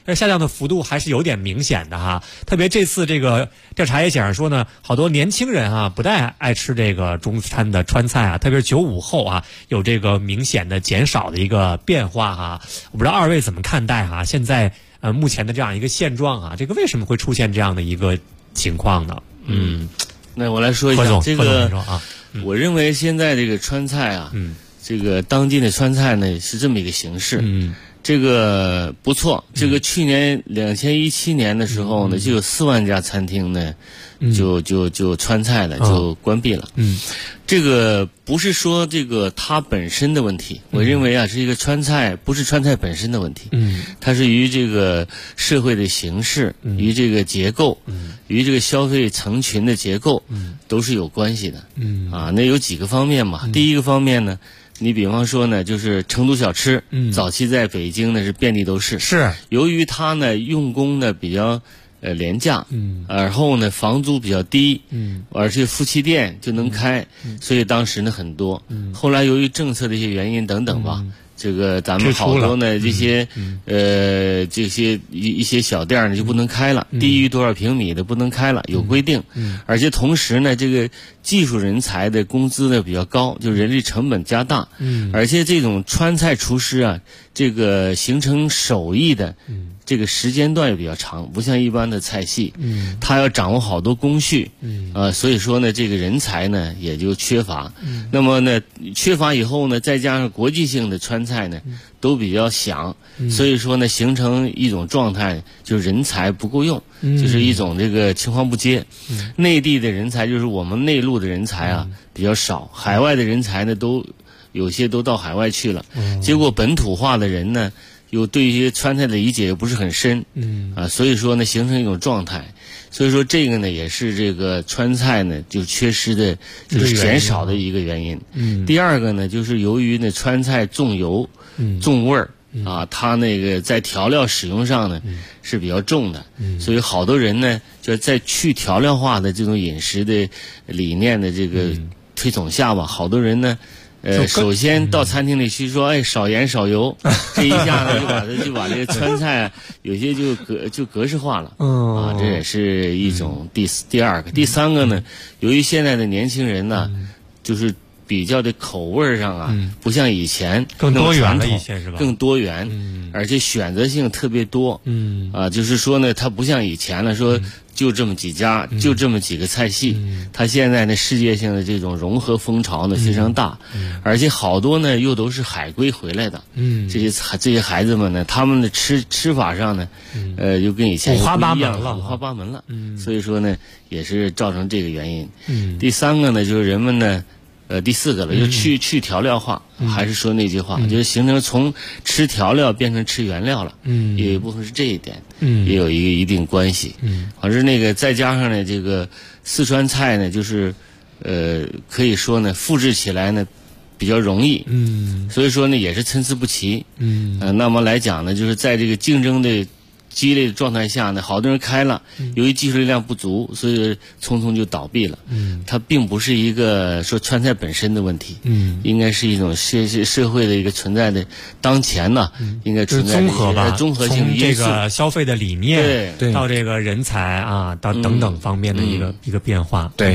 但是下降的幅度还是有点明显的哈。特别这次这个调查也显示说呢，好多年轻人啊不太爱吃这个中餐的川菜啊，特别是95后啊，有这个明显的减少的一个变化哈。我不知道二位怎么看待哈？现在目前的这样一个现状啊，这个为什么会出现这样的一个情况呢？ 那我来说一下这个我认为现在这个川菜啊，这个当今的川菜呢是这么一个形式，这个不错。这个去年2017年的时候呢，就有4万家餐厅呢，就川菜的就关闭了。这个不是说这个它本身的问题，我认为啊是一个川菜，不是川菜本身的问题，它是与这个社会的形式，与这个结构，与这个消费层群的结构，都是有关系的。那有几个方面嘛。第一个方面呢，你比方说呢，就是成都小吃，早期在北京呢是遍地都是。 是。 由于它呢用工呢比较廉价，而后呢房租比较低，而且夫妻店就能开，所以当时呢很多。后来由于政策的一些原因等等吧，这个咱们好多呢这些这些一些小店呢就不能开了，低于多少平米的不能开了，有规定。而且同时呢，这个技术人才的工资呢比较高，就人力成本加大。而且这种川菜厨师啊，这个形成手艺的这个时间段也比较长，不像一般的菜系，他要掌握好多工序，所以说呢，这个人才呢也就缺乏。那么呢，缺乏以后呢，再加上国际性的川菜呢都比较响，所以说呢，形成一种状态，就是人才不够用，就是一种这个青黄不接。内地的人才就是我们内陆的人才啊比较少，海外的人才呢都有些都到海外去了，结果本土化的人呢又对一些川菜的理解又不是很深，所以说呢形成一种状态，所以说这个呢也是这个川菜呢就缺失的，就是减少的一个原因。第二个呢就是由于呢川菜重油、重味儿它那个在调料使用上呢是比较重的，所以好多人呢就在去调料化的这种饮食的理念的这个推崇下吧，好多人呢。首先到餐厅里去说，哎，少盐少油，这一下呢就把这个川菜有些就格式化了，这也是一种第二个。第三个呢，由于现在的年轻人呢，就是比较的口味上啊，不像以前更多元了一些是吧？ 更多元，而且选择性特别多，就是说呢，它不像以前了，说就这么几家，就这么几个菜系。它现在呢，世界性的这种融合风潮呢非常大，而且好多呢又都是海归回来的，这些孩子们呢，他们的吃法上呢，又跟以前五花八门了，所以说呢，也是造成这个原因。第三个呢，就是人们呢。第四个了，就去调料化，还是说那句话，就是形成从吃调料变成吃原料了，也有一部分是这一点，也有一个一定关系。反正那个再加上呢，这个四川菜呢，就是可以说呢，复制起来呢比较容易，所以说呢也是参差不齐，那么来讲呢，就是在这个竞争的激烈的状态下呢，好多人开了，由于技术力量不足，所以匆匆就倒闭了。它并不是一个说川菜本身的问题，应该是一种社会的一个存在的当前呢，应该存在的综合性的因素， 从这个消费的理念到这个人才啊，到等等方面的一个变化。 对，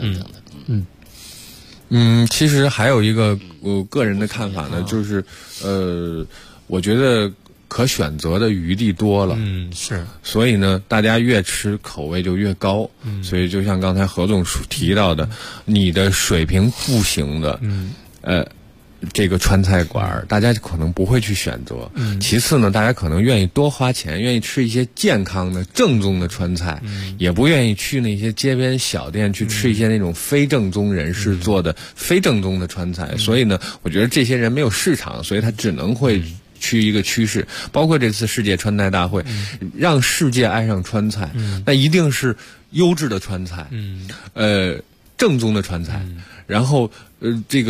其实还有一个我个人的看法呢，就是我觉得。可选择的余地多了， 是， 所以呢，大家越吃口味就越高，所以就像刚才何总提到的，你的水平不行的，这个川菜馆大家可能不会去选择。其次呢，大家可能愿意多花钱，愿意吃一些健康的正宗的川菜，也不愿意去那些街边小店去吃一些那种非正宗人士做的非正宗的川菜。所以呢，我觉得这些人没有市场，所以他只能会去一个趋势，包括这次世界川菜大会，让世界爱上川菜，那一定是优质的川菜，正宗的川菜，然后这个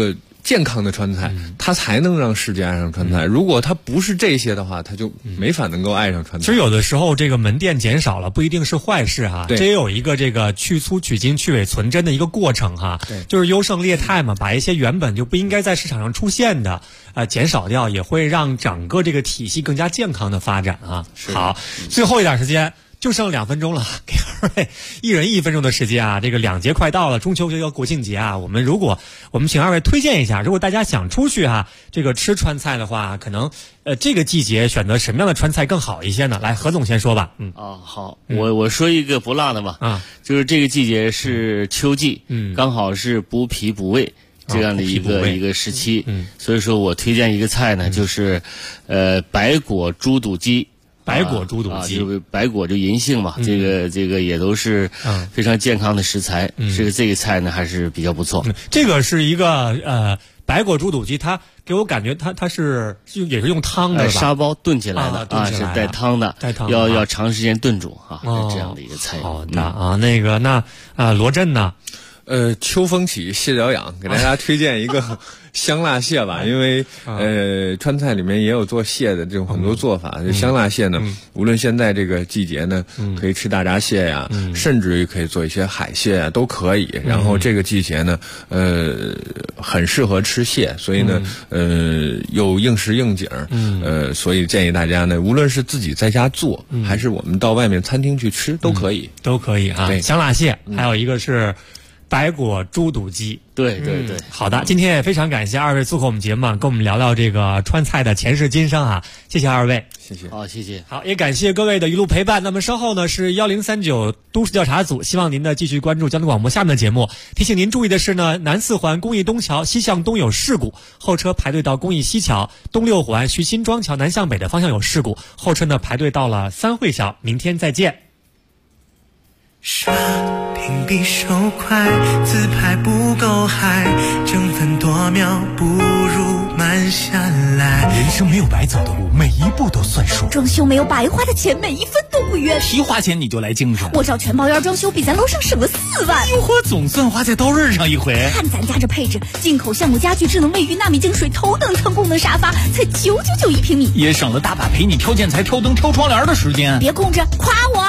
健康的川菜，它才能让世界爱上川菜。如果它不是这些的话，它就没法能够爱上川菜。 其实有的时候这个门店减少了不一定是坏事哈，这也有一个这个去粗取精去伪存真的一个过程哈，就是优胜劣汰嘛，把一些原本就不应该在市场上出现的减少掉，也会让整个这个体系更加健康的发展啊。好，最后一点时间。就剩2分钟了，给二位一人1分钟的时间啊！这个2节快到了，中秋节和国庆节啊，我们请二位推荐一下，如果大家想出去这个吃川菜的话，可能这个季节选择什么样的川菜更好一些呢？来，何总先说吧。 好，我说一个不辣的吧。就是这个季节是秋季，刚好是补脾补胃这样的一个时期，所以说我推荐一个菜呢，就是白果猪肚鸡。 白果猪肚鸡， 就是白果就银杏嘛，这个也都是非常健康的食材。这个菜呢还是比较不错。 这个是一个白果猪肚鸡，它给我感觉它是也是用汤的吧？ 沙包炖起来的是带汤的，要长时间炖煮是这样的一个菜。 好的那罗振呢？ 秋风起，蟹脚痒，给大家推荐一个香辣蟹吧。因为川菜里面也有做蟹的这种很多做法。香辣蟹呢，无论现在这个季节呢，可以吃大闸蟹呀，甚至于可以做一些海蟹啊，都可以。然后这个季节呢，很适合吃蟹，所以呢，有应时应景，所以建议大家呢，无论是自己在家做，还是我们到外面餐厅去吃，都可以， 对，香辣蟹，还有一个是白果猪肚鸡。 对， 好的，今天也非常感谢二位做客我们节目，跟我们聊聊这个川菜的前世今生谢谢二位。 谢谢。 好，谢谢。 好，也感谢各位的一路陪伴。那么稍后呢是1039都市调查组，希望您呢继续关注交通广播下面的节目。提醒您注意的是呢，南4环公益东桥西向东有事故，后车排队到公益西桥；东6环徐新庄桥南向北的方向有事故，后车呢排队到了三汇桥。明天再见。 刷屏比手快，自拍不够嗨，争分夺秒不如慢下来。 人生没有白走的路，每一步都算数。 装修没有白花的钱，每一分都不冤。 提花钱你就来精神， 我找全包院装修比咱楼上省了4万。 哟呵，总算花在刀刃上一回。 看咱家这配置，进口橡木家具、智能卫浴、纳米净水、头等舱功能沙发，才999一平米， 也省了大把陪你挑建材、挑灯、挑窗帘的时间。 别空着，夸我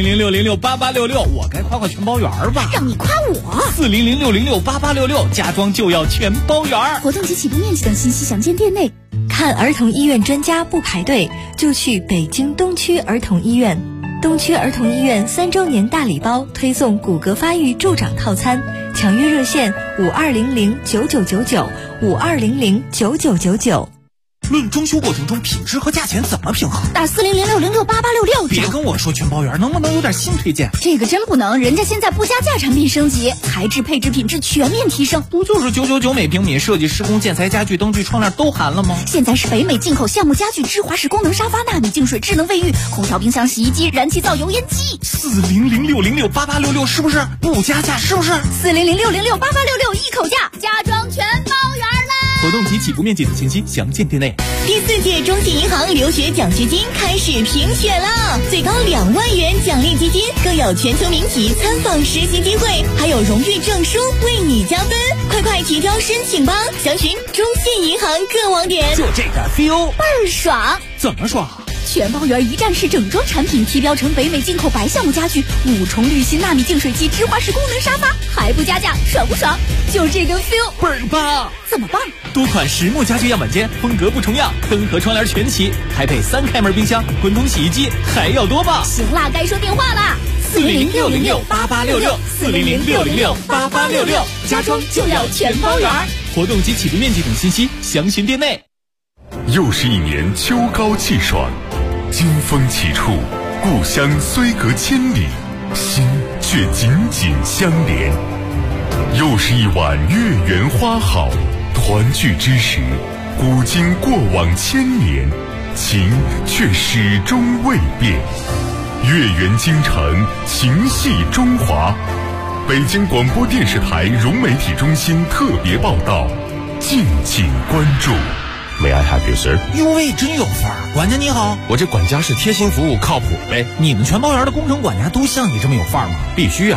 ！400606866，我该夸全包园吧？ 让你夸我 ！400606866，家装就要全包园。 活动及起步面积等信息详见店内。 看儿童医院专家不排队，就去北京东区儿童医院。东区儿童医院3周年大礼包推送骨骼发育助长套餐，抢约热线52009999，52009999。 论装修过程中品质和价钱怎么平衡？ 打400606866。 别跟我说全包圆，能不能有点新推荐？ 这个真不能，人家现在不加价产品升级，材质、配置、品质全面提升。 不就是999每平米，设计、施工、建材、家具、灯具、窗帘都含了吗？ 现在是北美进口橡木家具、芝华士功能沙发、纳米净水、智能卫浴、空调、冰箱、洗衣机、燃气灶、油烟机。 400606866是不是不加价？是不是 ？400606866一口价，家装全包圆啦！ 活动及起步面积等信息详见店内。 第4届中信银行留学奖学金开始评选了，最高2万元奖励基金，更有全球名企参访实习机会，还有荣誉证书为你加分。快提交申请吧！详询中信银行各网点。 就这个 feel 倍儿爽！ 怎么爽？ 全包圆一站式整装产品，提标成北美进口白橡木家具，5重滤芯纳米净水器，芝华士功能沙发，还不加价，爽不爽？就这个 feel 倍儿棒！ 怎么棒？ 多款实木家具样板间，风格不重样，灯和窗帘全齐，还配3开门冰箱、滚筒洗衣机，还要多棒！ 行啦，该说电话啦 ！400606866，400606866，家装就要全包圆。活动及起步面积等信息详询店内。 又是一年秋高气爽，金风起处，故乡虽隔千里，心却紧紧相连。又是一碗月圆花好，团聚之时，古今过往千年，情却始终未变。月圆京城，情系中华。北京广播电视台融媒体中心特别报道，敬请关注。 May I help you, sir？ 哟喂，真有范儿！管家你好， 我这管家是贴心服务，靠谱呗。 你们全包园的工程管家都像你这么有范儿吗？ 必须啊！